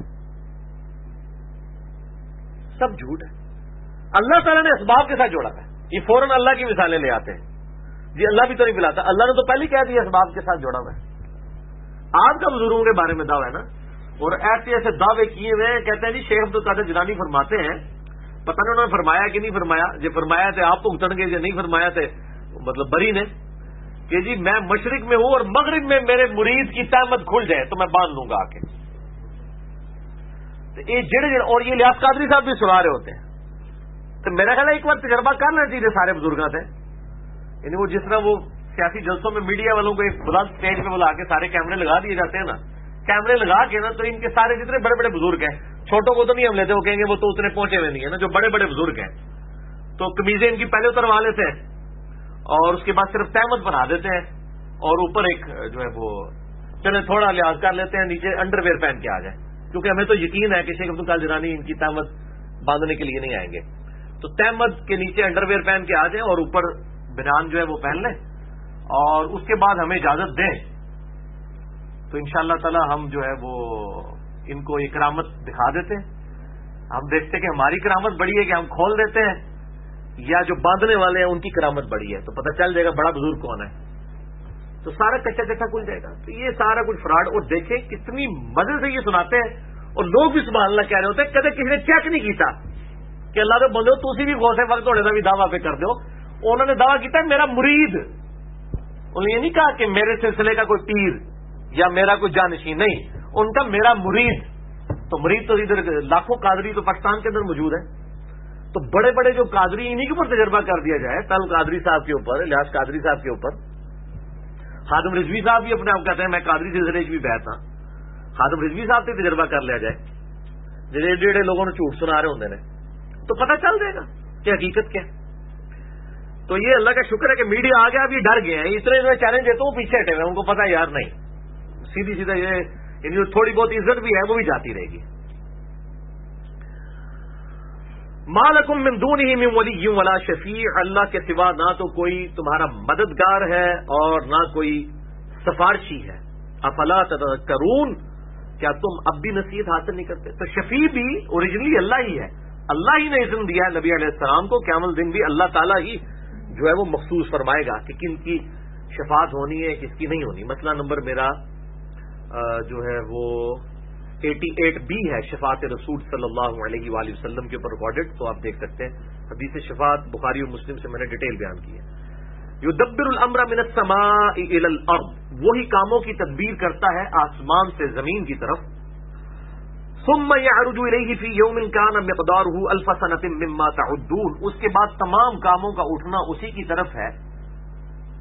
سب جھوٹ ہے. اللہ تعالیٰ نے اسباب کے ساتھ جوڑا تھا. یہ فوراً اللہ کی مثالیں لے آتے ہیں جی اللہ بھی تو نہیں پلاتا، اللہ نے تو پہلے کہہ دیا اسباب کے ساتھ جوڑا ہوا ہے. آپ کا بزرگوں کے بارے میں دعویٰ ہے نا، اور ایسے ایسے دعوے کیے ہوئے کہتے ہیں جی شیخ عبد القادر جیلانی فرماتے ہیں، پتہ نہیں انہوں نے فرمایا کہ نہیں فرمایا، جو فرمایا تھے آپ بھگتن گے، جو نہیں فرمایا تھے مطلب بری نے، کہ جی میں مشرق میں ہوں اور مغرب میں میرے مرید کی تہمت کھل جائے تو میں باندھ لوں گا آ کے. یہ جڑے اور یہ لیاس قادری صاحب بھی سنا رہے ہوتے ہیں. تو میرا خیال ہے ایک بار تجربہ کر لینا چاہیے سارے بزرگوں سے، یعنی وہ جس طرح وہ سیاسی جلسوں میں میڈیا والوں کو ایک بلند اسٹیج پہ بلا کے سارے کیمرے لگا دیے جاتے ہیں نا، کیمرے لگا کے نا تو ان کے سارے جتنے بڑے بڑے بزرگ ہیں، چھوٹوں کو تو نہیں ہم لیتے، وہ کہیں گے وہ تو اتنے پہنچے ہوئے نہیں ہے نا، جو بڑے بڑے بزرگ ہیں تو قمیضیں ان کی پہلے اتروا لیتے ہیں اور اس کے بعد صرف تہمت بنا دیتے ہیں اور اوپر ایک جو ہے وہ چلے تھوڑا لحاظ کر لیتے ہیں، نیچے انڈر ویئر پہن کے آ جائیں، کیونکہ ہمیں تو یقین ہے کہ شیخ عبد القادر جیلانی ان کی تہمت باندھنے کے لیے نہیں آئیں گے. تو تہمت کے نیچے انڈر ویئر پہن کے آ جائیں اور اوپر بنیان جو ہے وہ پہن لیں اور اس کے بعد ہمیں اجازت دیں تو انشاءاللہ تعالی ہم جو ہے وہ ان کو یہ کرامت دکھا دیتے ہیں. ہم دیکھتے ہیں کہ ہماری کرامت بڑی ہے کہ ہم کھول دیتے ہیں یا جو باندھنے والے ہیں ان کی کرامت بڑی ہے، تو پتہ چل جائے گا بڑا بزرگ کون ہے، تو سارا کچا کچا کھل جائے گا. تو یہ سارا کچھ فراڈ. اور دیکھیں کتنی مزے سے یہ سناتے ہیں اور لوگ بھی سبحان اللہ کہہ رہے ہوتے ہیں، کدے کسی نے چیک نہیں کیتا کہ اللہ کے بندے تسی بھی غوث وقت تھوڑے کا بھی دعویٰ پہ کر دو. انہوں نے دعویٰ کیا میرا مرید، انہوں نے یہ نہیں کہا کہ میرے سلسلے کا کوئی پیر یا میرا کوئی جانشین، نہیں، ان کا میرا مرید. تو مرید تو ادھر لاکھوں قادری تو پاکستان کے اندر موجود ہے، تو بڑے بڑے جو قادری انہی کے اوپر تجربہ کر دیا جائے، تل قادری صاحب کے اوپر، الیاس قادری صاحب کے اوپر. خادم رضوی صاحب بھی اپنے آپ کہتے ہیں میں قادری سلسلے بھی بیٹھ ہاں، خادم رضوی صاحب سے تجربہ کر لیا جائے، جڑے جڑے لوگوں نے جھوٹ سنا رہے ہوں نے، تو پتہ چل جائے گا کہ حقیقت کیا. تو یہ اللہ کا شکر ہے کہ میڈیا آ گیا، ابھی ڈر گئے ہیں، اتنے چیلنج دیتا ہوں پیچھے ہٹے ہوئے، ان کو پتا یار نہیں، سیدھی سیدھا یہ تھوڑی بہت عزت بھی ہے وہ بھی جاتی رہے گی. ما لکم من دونہ من ولی ولا شفیع، اللہ کے سوا نہ تو کوئی تمہارا مددگار ہے اور نہ کوئی سفارشی ہے. افلا تذکرون، کیا تم اب بھی نصیحت حاصل نہیں کرتے؟ تو شفیع بھی اوریجنلی اللہ ہی ہے، اللہ ہی نے اذن دیا ہے نبی علیہ السلام کو، قیامت دن بھی اللہ تعالیٰ ہی جو ہے وہ مخصوص فرمائے گا کہ کن کی شفاعت ہونی ہے کس کی نہیں ہونی. مسئلہ نمبر میرا جو ہے وہ 88B ہے، شفاعت رسول صلی اللہ علیہ وآلہ وسلم کے اوپر ریکارڈڈ، تو آپ دیکھ سکتے ہیں حدیث شفاعت بخاری اور مسلم سے میں نے ڈیٹیل بیان کی ہے. یدبر الامر من السماء الى الارض، وہی کاموں کی تدبیر کرتا ہے آسمان سے زمین کی طرف. ثم يعرج الیہ فی یوم کان مقدارہ الف سنۃ مما تعدون، اس کے بعد تمام کاموں کا اٹھنا اسی کی طرف ہے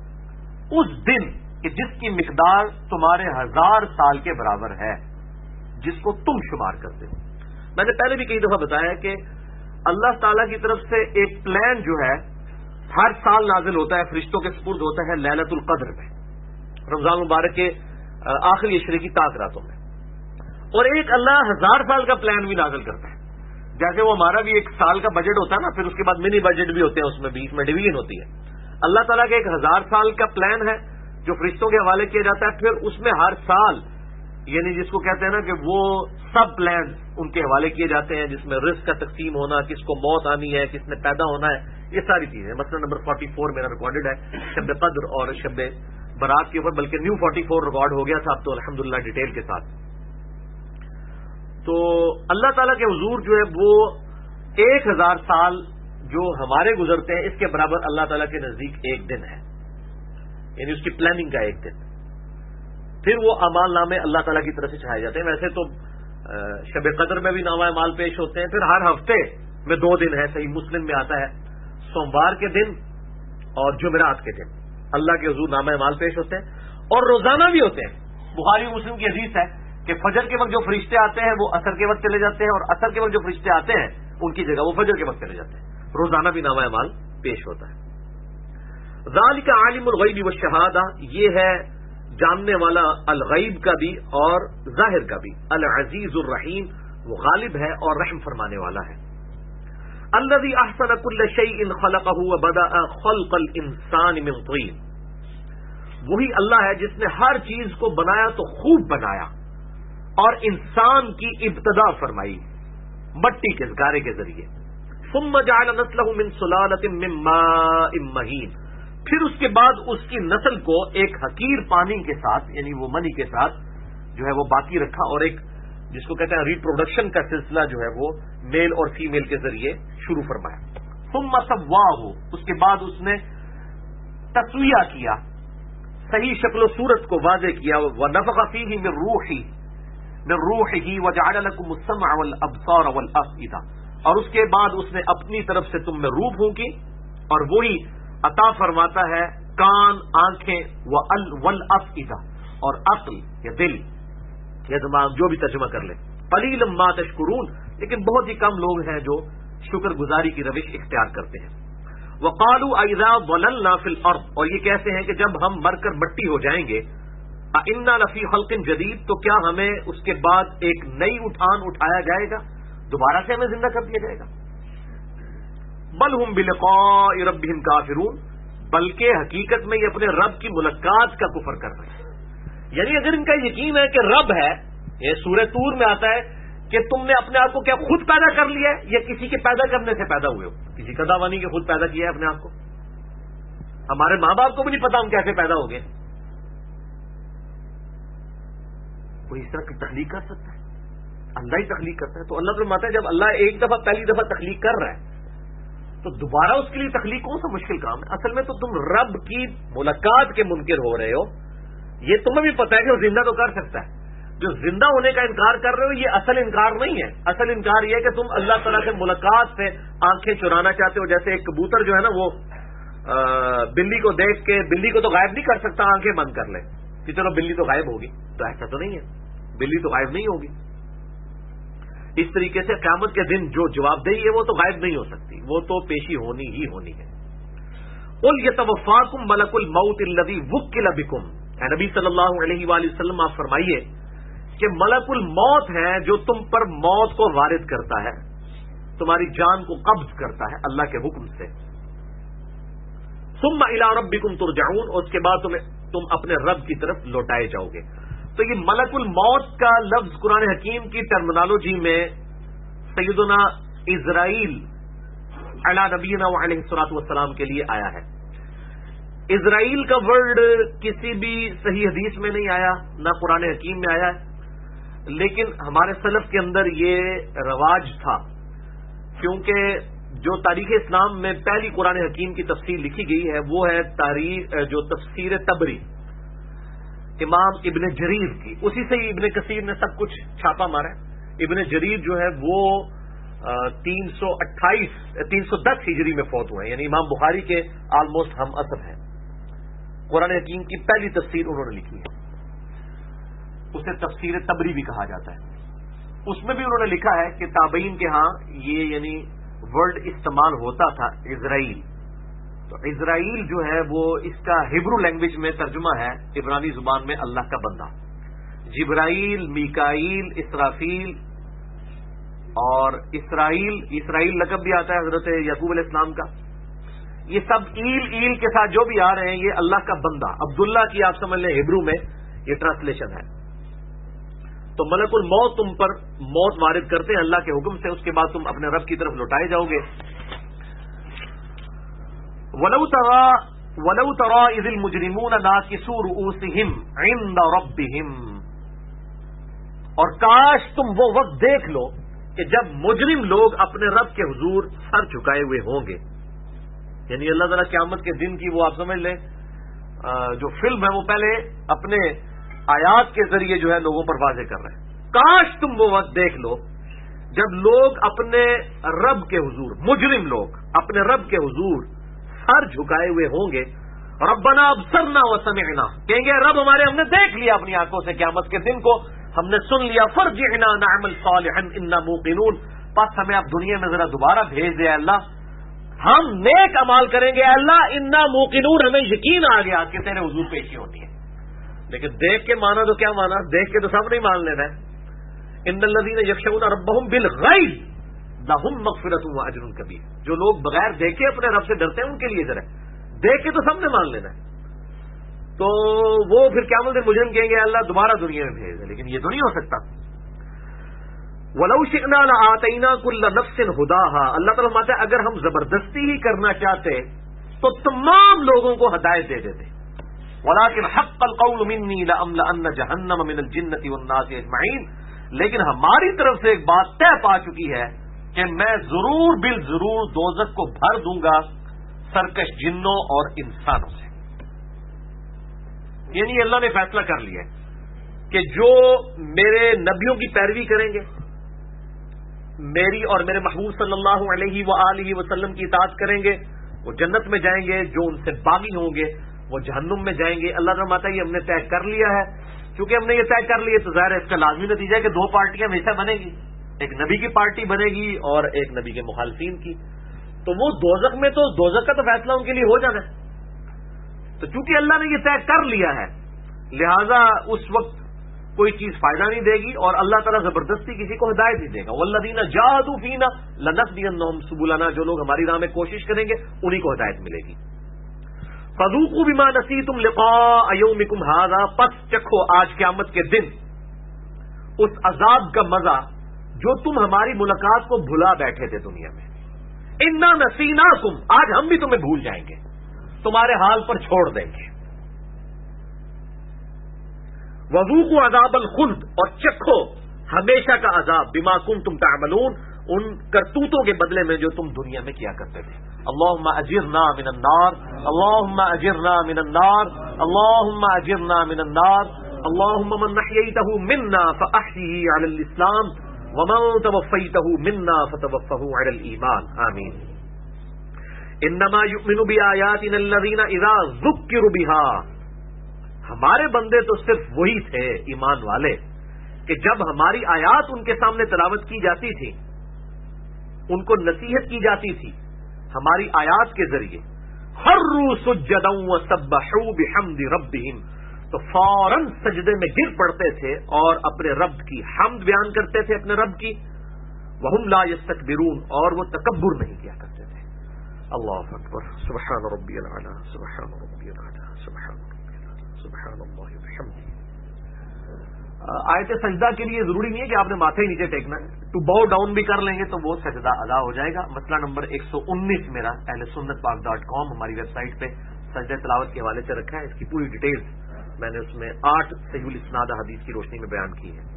اس دن کہ جس کی مقدار تمہارے 1000 سال کے برابر ہے. جس کو تم شمار کرتے ہو. میں نے پہلے بھی کئی دفعہ بتایا کہ اللہ تعالیٰ کی طرف سے ایک پلان جو ہے ہر سال نازل ہوتا ہے، فرشتوں کے سپرد ہوتا ہے لیلۃ القدر میں، رمضان مبارک کے آخری عشرے کی تاک راتوں میں. اور ایک اللہ 1000 سال کا پلان بھی نازل کرتا ہے. جیسے وہ ہمارا بھی ایک سال کا بجٹ ہوتا ہے نا، پھر اس کے بعد منی بجٹ بھی ہوتے ہیں، اس میں بیچ میں ڈویژن ہوتی ہے. اللہ تعالیٰ کا ایک 1000 سال کا پلان ہے جو فرشتوں کے حوالے کیا جاتا ہے. پھر اس میں ہر سال یعنی جس کو کہتے ہیں نا کہ وہ سب پلان ان کے حوالے کیے جاتے ہیں، جس میں رزق کا تقسیم ہونا، کس کو موت آنی ہے، کس نے پیدا ہونا ہے، یہ ساری چیزیں. مثلا نمبر 44 میرا ریکارڈڈ ہے شب قدر اور شب برات کے اوپر، بلکہ نیو 44 ریکارڈ ہو گیا تھا اب تو الحمدللہ ڈیٹیل کے ساتھ. تو اللہ تعالیٰ کے حضور جو ہے وہ 1000 سال جو ہمارے گزرتے ہیں اس کے برابر اللہ تعالیٰ کے نزدیک ایک دن ہے، یعنی اس کی پلاننگ کا ایک دن. پھر وہ اعمال نامے اللہ تعالیٰ کی طرف سے چڑھائے جاتے ہیں. ویسے تو شب قدر میں بھی نامہ اعمال پیش ہوتے ہیں. پھر ہر ہفتے میں 2 دن ہے، صحیح مسلم میں آتا ہے سوموار کے دن اور جمعرات کے دن اللہ کے حضور نامہ اعمال پیش ہوتے ہیں. اور روزانہ بھی ہوتے ہیں. بخاری مسلم کی حدیث ہے کہ فجر کے وقت جو فرشتے آتے ہیں وہ عصر کے وقت چلے جاتے ہیں، اور عصر کے وقت جو فرشتے آتے ہیں ان کی جگہ وہ فجر کے وقت چلے جاتے ہیں. روزانہ بھی نامہ اعمال پیش ہوتا ہے. ذالک عالم الغیب والشہادہ، یہ ہے جاننے والا الغیب کا بھی اور ظاہر کا بھی. العزیز الرحیم، وہ غالب ہے اور رحم فرمانے والا ہے. الذی احسن کل شیء خلقہ وبدأ خلق الانسان من طین، وہی اللہ ہے جس نے ہر چیز کو بنایا تو خوب بنایا اور انسان کی ابتدا فرمائی مٹی کے گارے کے ذریعے. ثم جعل نسلہ من سلالۃ من ماء مہین، پھر اس کے بعد اس کی نسل کو ایک حقیر پانی کے ساتھ یعنی وہ منی کے ساتھ جو ہے وہ باقی رکھا، اور ایک جس کو کہتے ہیں ریپروڈکشن کا سلسلہ جو ہے وہ میل اور فیمیل کے ذریعے شروع فرمایا. ثم سواہ، اس کے بعد اس نے تسویہ کیا، صحیح شکل و صورت کو واضح کیا. ونفخ فیہ من روحہ وجعل لکم السمع والابصار والافئدہ، اور اس کے بعد اس نے اپنی طرف سے تم میں روح پھونکی اور وہی عطا فرماتا ہے کان، آنکھیں، والافئدہ، اور عقل یا دل یا دماغ، جو بھی ترجمہ کر لے. قلیلا ما تشکرون، لیکن بہت ہی کم لوگ ہیں جو شکر گزاری کی روش اختیار کرتے ہیں. وقالوا اذا ضللنا فی الارض، اور یہ کہتے ہیں کہ جب ہم مر کر مٹی ہو جائیں گے، انا لفی خلق جدید، تو کیا ہمیں اس کے بعد ایک نئی اٹھان اٹھایا جائے گا، دوبارہ سے ہمیں زندہ کر دیا جائے گا. بل ہم بلقاء ربہم کافرون، بلکہ حقیقت میں یہ اپنے رب کی ملاقات کا کفر کر رہے ہیں. یعنی اگر ان کا یقین ہے کہ رب ہے، یہ سورہ طور میں آتا ہے کہ تم نے اپنے آپ کو کیا خود پیدا کر لیا ہے یا کسی کے پیدا کرنے سے پیدا ہوئے ہو. کسی کا دعویٰ نہیں کہ خود پیدا کیا ہے اپنے آپ کو. ہمارے ماں باپ کو بھی نہیں پتا ہم کیسے پیدا ہو گئے. کوئی اس طرح کی تخلیق کر سکتا ہے؟ اللہ ہی تخلیق کرتا ہے. تو اللہ فرماتا ہے جب اللہ ایک دفعہ پہلی دفعہ تخلیق کر رہا ہے تو دوبارہ اس کے لیے تخلیق کون سا مشکل کام ہے؟ اصل میں تو تم رب کی ملاقات کے منکر ہو رہے ہو. یہ تمہیں بھی پتا ہے کہ وہ زندہ تو کر سکتا ہے. جو زندہ ہونے کا انکار کر رہے ہو یہ اصل انکار نہیں ہے. اصل انکار یہ ہے کہ تم اللہ تعالیٰ سے ملاقات سے آنکھیں چرانا چاہتے ہو. جیسے ایک کبوتر جو ہے نا وہ بلی کو دیکھ کے بلی کو تو غائب نہیں کر سکتا، آنکھیں بند کر لے کہ چلو بلی تو غائب ہوگی. تو ایسا تو نہیں ہے، بلی تو غائب نہیں ہوگی. اس طریقے سے قیامت کے دن جو جواب دہی ہے وہ تو غائب نہیں ہو سکتی، وہ تو پیشی ہونی ہی ہونی ہے. قل یتوفاکم ملک الموت الذی وکل بکم، اے نبی صلی اللہ علیہ وآلہ وسلم آپ فرمائیے کہ ملک الموت ہے جو تم پر موت کو وارد کرتا ہے، تمہاری جان کو قبض کرتا ہے اللہ کے حکم سے. ثم الی ربکم ترجعون، اور اس کے بعد تم اپنے رب کی طرف لوٹائے جاؤ گے. تو یہ ملک الموت کا لفظ قرآن حکیم کی ٹرمنالوجی میں سیدنا اسرائیل علی نبینا علیہ الصلوۃ والسلام کے لیے آیا ہے. اسرائیل کا ورڈ کسی بھی صحیح حدیث میں نہیں آیا، نہ قرآن حکیم میں آیا ہے، لیکن ہمارے سلف کے اندر یہ رواج تھا. کیونکہ جو تاریخ اسلام میں پہلی قرآن حکیم کی تفسیر لکھی گئی ہے وہ ہے جو تفسیر تبری امام ابن جریر کی، اسی سے ہی ابن کثیر نے سب کچھ چھاپا مارا. ابن جریر جو ہے وہ 310 ہجری میں فوت ہوئے ہیں، یعنی امام بخاری کے آلموسٹ ہم اصل ہیں. قرآن حکیم کی پہلی تفسیر انہوں نے لکھی ہے، اسے تفسیر تبری بھی کہا جاتا ہے. اس میں بھی انہوں نے لکھا ہے کہ تابعین کے ہاں یہ یعنی ورڈ استعمال ہوتا تھا اسرائیل. تو اسرائیل جو ہے وہ اس کا ہیبرو لینگویج میں ترجمہ ہے عبرانی زبان میں اللہ کا بندہ. جبرائیل، میکائیل، اسرافیل اور اسرائیل لقب بھی آتا ہے حضرت یعقوب علیہ السلام کا. یہ سب ایل کے ساتھ جو بھی آ رہے ہیں یہ اللہ کا بندہ. عبداللہ کی آپ سمجھ لیں ہیبرو میں یہ ٹرانسلیشن ہے. تو ملک الموت تم پر موت وارد کرتے ہیں اللہ کے حکم سے، اس کے بعد تم اپنے رب کی طرف لوٹائے جاؤ گے. وَلَوْ تَرَىٰ إِذِ الْمُجْرِمُونَ نَاكِسُو رُءُوسِهِمْ عِندَ رَبِّهِمْ، اور کاش تم وہ وقت دیکھ لو کہ جب مجرم لوگ اپنے رب کے حضور سر جھکائے ہوئے ہوں گے. یعنی اللہ تعالیٰ قیامت کے دن کی وہ آپ سمجھ لیں جو فلم ہے وہ پہلے اپنے آیات کے ذریعے جو ہے لوگوں پر واضح کر رہے ہیں. کاش تم وہ وقت دیکھ لو جب لوگ اپنے رب کے حضور، مجرم لوگ اپنے رب کے حضور سر جھکائے ہوئے ہوں گے. ربنا ابصرنا وسمعنا، کہیں گے رب ہمارے ہم نے دیکھ لیا اپنی آنکھوں سے قیامت کے دن کو، ہم نے سن لیا. فرجعنا نعمل صالحا انا موقنون، پس ہمیں اب دنیا میں ذرا دوبارہ بھیج دے اللہ، ہم نیک امال کریں گے اللہ. انا موقنون، ہمیں یقین آ گیا کہ تیرے حضور پیشی ہوتی ہے. لیکن دیکھ کے مانا تو کیا مانا، دیکھ کے تو سب نہیں مان لینا ہے. ان الذین یخشون ربهم بالغیب لهم مغفرۃ واجر کبیر، جو لوگ بغیر دیکھے اپنے رب سے ڈرتے ہیں ان کے لیے ذرا، دیکھ کے تو سب نے مان لینا ہے. تو وہ پھر قیامت میں مجرم کہیں گے اللہ دوبارہ دنیا میں بھیج دے، لیکن یہ تو نہیں ہو سکتا. وَلَوْ شِئْنَا لَآتَيْنَا كُلَّ نَفْسٍ هُدَاهَا، اللہ تعالیٰ فرماتا ہے اگر ہم زبردستی ہی کرنا چاہتے تو تمام لوگوں کو ہدایت دے دیتے. وَلَكِنْ حَقَّ الْقَوْلُ مِنِّي لَأَمْلَأَنَّ جَهَنَّمَ مِنَ الْجِنَّةِ وَالنَّاسِ أَجْمَعِينَ، لیکن ہماری طرف سے ایک بات طے پا چکی ہے کہ میں ضرور بالضرور دوزخ کو بھر دوں گا سرکش جنوں اور انسانوں سے. یعنی اللہ نے فیصلہ کر لیا کہ جو میرے نبیوں کی پیروی کریں گے، میری اور میرے محبوب صلی اللہ علیہ وآلہ وسلم کی اطاعت کریں گے، وہ جنت میں جائیں گے، جو ان سے باغی ہوں گے وہ جہنم میں جائیں گے. اللہ تعالیٰ یہ ہم نے طے کر لیا ہے. چونکہ ہم نے یہ طے کر لیا تو ظاہر ہے اس کا لازمی نتیجہ ہے کہ دو پارٹیاں ہمیشہ بنے گی، ایک نبی کی پارٹی بنے گی اور ایک نبی کے مخالفین کی. تو وہ دوزخ میں تو دوزخ کا تو فیصلہ ان کے لیے ہو جانا ہے. تو چونکہ اللہ نے یہ طے کر لیا ہے لہذا اس وقت کوئی چیز فائدہ نہیں دے گی اور اللہ تعالیٰ زبردستی کسی کو ہدایت نہیں دے گا. والذین جاہدوا فینا لنہدینہم سبلنا، جو لوگ ہماری راہ میں کوشش کریں گے انہی کو ہدایت ملے گی. فذوقوا بما نسیتم لقاء یومکم ھذا، پس چکھو آج قیامت کے دن اس عذاب کا مزہ جو تم ہماری ملاقات کو بھلا بیٹھے تھے دنیا میں. انا نسیناکم، آج ہم بھی تمہیں بھول جائیں گے، تمہارے حال پر چھوڑ دیں گے. وذوقوا عذاب الخلد، اور چکھو ہمیشہ کا عذاب، بما کنتم تعملون، ان کرتوتوں کے بدلے میں جو تم دنیا میں کیا کرتے تھے. اللہم اجرنا من النار، اللہم اجرنا من النار، اللہم اجرنا من النار. اللہم من احییتہ منا فاحیہ علی الاسلام ومن توفیتہ منا فتوفہ علی الایمان، آمین. انما یؤمن بآیاتنا الذین اذا ذکروا بها، ہمارے بندے تو صرف وہی تھے ایمان والے کہ جب ہماری آیات ان کے سامنے تلاوت کی جاتی تھی، ان کو نصیحت کی جاتی تھی ہماری آیات کے ذریعے، خروا سجدا وسبحوا بحمد ربهم، تو فوراً سجدے میں گر پڑتے تھے اور اپنے رب کی حمد بیان کرتے تھے اپنے رب کی. وهم لا يستكبرون، اور وہ تکبر نہیں کیا کرتے تھے. اللہ اکبر، سبحان ربی العلی، سبحان ربی العلی، سبحان ربی العلی، سبحان اللہ وبحمدہ. آیت سجدہ کے لیے ضروری نہیں ہے کہ آپ نے ماتھے ہی نیچے ٹیکنا ہے، ٹو باؤ ڈاؤن بھی کر لیں گے تو وہ سجدہ ادا ہو جائے گا. مسئلہ نمبر 119 میرا اہل سنت پاک.com ہماری ویب سائٹ پہ سجدہ تلاوت کے حوالے سے رکھا ہے. اس کی پوری ڈیٹیلز میں نے اس میں 8 صحیح الاسناد حدیث کی روشنی میں بیان کی ہے.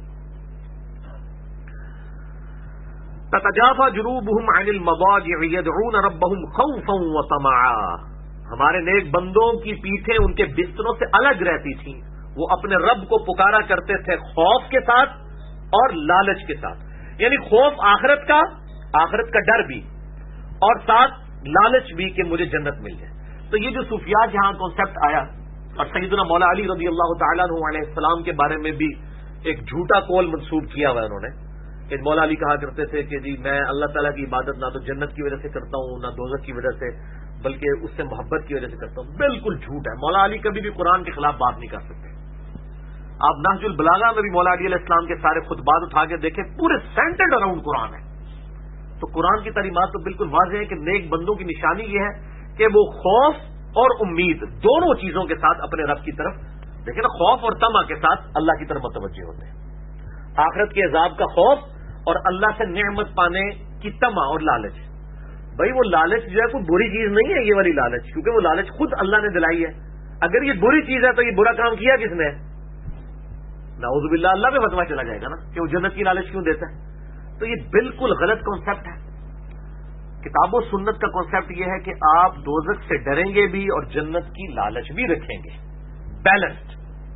تتجافى جنوبهم عن المضاجع يدعون ربهم خوفا وطمعا، ہمارے نیک بندوں کی پیٹھیں ان کے بستروں سے الگ رہتی تھیں، وہ اپنے رب کو پکارا کرتے تھے خوف کے ساتھ اور لالچ کے ساتھ. یعنی خوف آخرت کا ڈر بھی، اور ساتھ لالچ بھی کہ مجھے جنت مل جائے. تو یہ جو صوفیات یہاں کانسیپٹ آیا، اور سیدنا مولا علی رضی اللہ تعالیٰ عنہ علیہ السلام کے بارے میں بھی ایک جھوٹا قول منسوب کیا ہوا ہے انہوں نے کہ مولا علی کہا کرتے تھے کہ جی میں اللہ تعالیٰ کی عبادت نہ تو جنت کی وجہ سے کرتا ہوں نہ دوزخ کی وجہ سے، بلکہ اس سے محبت کی وجہ سے کرتا ہوں. بالکل جھوٹ ہے. مولا علی کبھی بھی قرآن کے خلاف بات نہیں کر سکتے. آپ نہج البلاغہ میں بھی مولا علی علیہ السلام کے سارے خطبات اٹھا کے دیکھیں، پورے سینٹرڈ اراؤنڈ قرآن ہے. تو قرآن کی تعلیمات تو بالکل واضح ہے کہ نیک بندوں کی نشانی یہ ہے کہ وہ خوف اور امید دونوں چیزوں کے ساتھ اپنے رب کی طرف دیکھیں نا، خوف اور طمع کے ساتھ اللہ کی طرف متوجہ ہوتے ہیں. آخرت کے عذاب کا خوف اور اللہ سے نعمت پانے کی طمع اور لالچ. بھائی وہ لالچ جو ہے کوئی بری چیز نہیں ہے، یہ والی لالچ، کیونکہ وہ لالچ خود اللہ نے دلائی ہے. اگر یہ بری چیز ہے تو یہ برا کام کیا کس نے؟ نعوذ باللہ، اللہ پہ فتویٰ چلا جائے گا نا کہ وہ جنت کی لالچ کیوں دیتا ہے. تو یہ بالکل غلط کانسیپٹ ہے. کتاب و سنت کا کانسیپٹ یہ ہے کہ آپ دوزخ سے ڈریں گے بھی اور جنت کی لالچ بھی رکھیں گے، بیلنسڈ.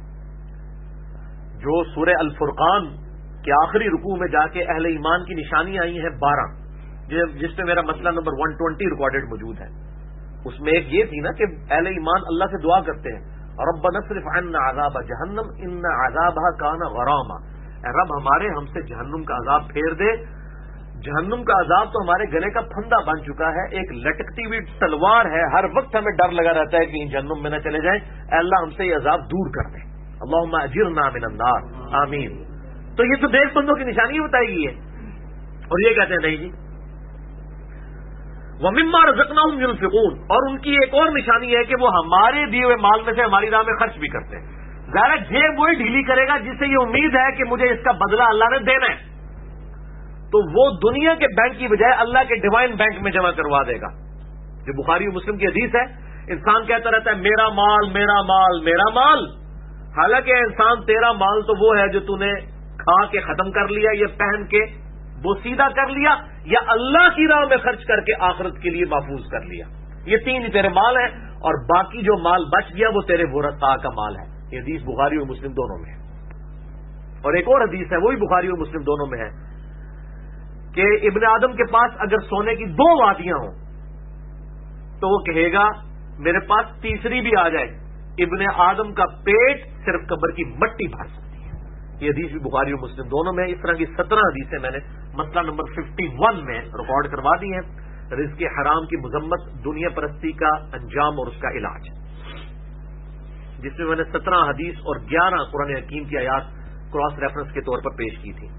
جو سورہ الفرقان کے آخری رکوع میں جا کے اہل ایمان کی نشانیاں آئی ہیں 12، جس پہ میرا مسئلہ نمبر 120 ریکارڈڈ موجود ہے. اس میں ایک یہ تھی نا کہ اہل ایمان اللہ سے دعا کرتے ہیں، ربنا اصرف عنا عذاب جہنم ان عذابها کان غراما. اے رب ہمارے ہم سے جہنم کا عذاب پھیر دے. جہنم کا عذاب تو ہمارے گلے کا پھندا بن چکا ہے، ایک لٹکتی ہوئی تلوار ہے، ہر وقت ہمیں ڈر لگا رہتا ہے کہ جہنم میں نہ چلے جائیں. اے اللہ ہم سے یہ عذاب دور کر دیں. اللہم اجرنا من النار، آمین. تو یہ تو نیک بندوں کی نشانی بتائی گئی ہے. اور یہ کہتے ہیں نہیں جی وَمِمَّا رَزَقْنَاهُمْ يُنْفِقُونَ، اور ان کی ایک اور نشانی ہے کہ وہ ہمارے دیے ہوئے مال میں سے ہماری راہ میں خرچ بھی کرتے ہیں. ظاہر جیب وہی ڈھیلی کرے گا جس سے یہ امید ہے کہ مجھے اس کا بدلہ اللہ نے دینا ہے، تو وہ دنیا کے بینک کی بجائے اللہ کے ڈیوائن بینک میں جمع کروا دے گا. جو بخاری و مسلم کی حدیث ہے، انسان کہتا رہتا ہے میرا مال میرا مال میرا مال. حالانکہ انسان تیرا مال تو وہ ہے جو تو نے کھا کے ختم کر لیا یا پہن کے بوسیدہ کر لیا یا اللہ کی راہ میں خرچ کر کے آخرت کے لیے محفوظ کر لیا. یہ تین ہی تیرے مال ہیں، اور باقی جو مال بچ گیا وہ تیرے ورثاء کا مال ہے. یہ حدیث بخاری و مسلم دونوں میں ہے. اور ایک اور حدیث ہے، وہی بخاری و مسلم دونوں میں ہے، کہ ابن آدم کے پاس اگر سونے کی 2 وادیاں ہوں تو وہ کہے گا میرے پاس تیسری بھی آ جائے. ابن آدم کا پیٹ صرف قبر کی مٹی بھر سکتی ہے. یہ حدیث بھی بخاری و مسلم دونوں میں. اس طرح کی 17 حدیثیں میں نے مسئلہ نمبر 51 میں ریکارڈ کروا دی ہیں. رزق حرام کی مذمت، دنیا پرستی کا انجام اور اس کا علاج، جس میں نے 17 حدیث اور 11 قرآن حکیم کی آیات کراس ریفرنس کے طور پر پیش کی تھی.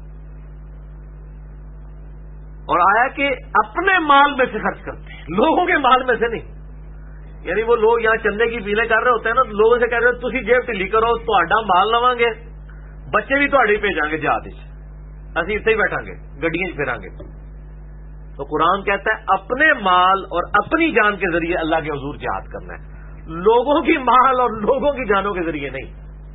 اور آیا کہ اپنے مال میں سے خرچ کرتے ہیں، لوگوں کے مال میں سے نہیں. یعنی وہ لوگ یہاں چندے کی پیلے کر رہے ہوتے ہیں نا، تو لوگوں سے کہہ رہے تھی جیب ٹھلی کرو تو مال لواں گے، بچے بھی تھوڑے پہ جائیں گے جہاد، اسی اتنے ہی بیٹھا گے گڈیاں پھراں گے. تو قرآن کہتا ہے اپنے مال اور اپنی جان کے ذریعے اللہ کے حضور جہاد کرنا ہے، لوگوں کی مال اور لوگوں کی جانوں کے ذریعے نہیں.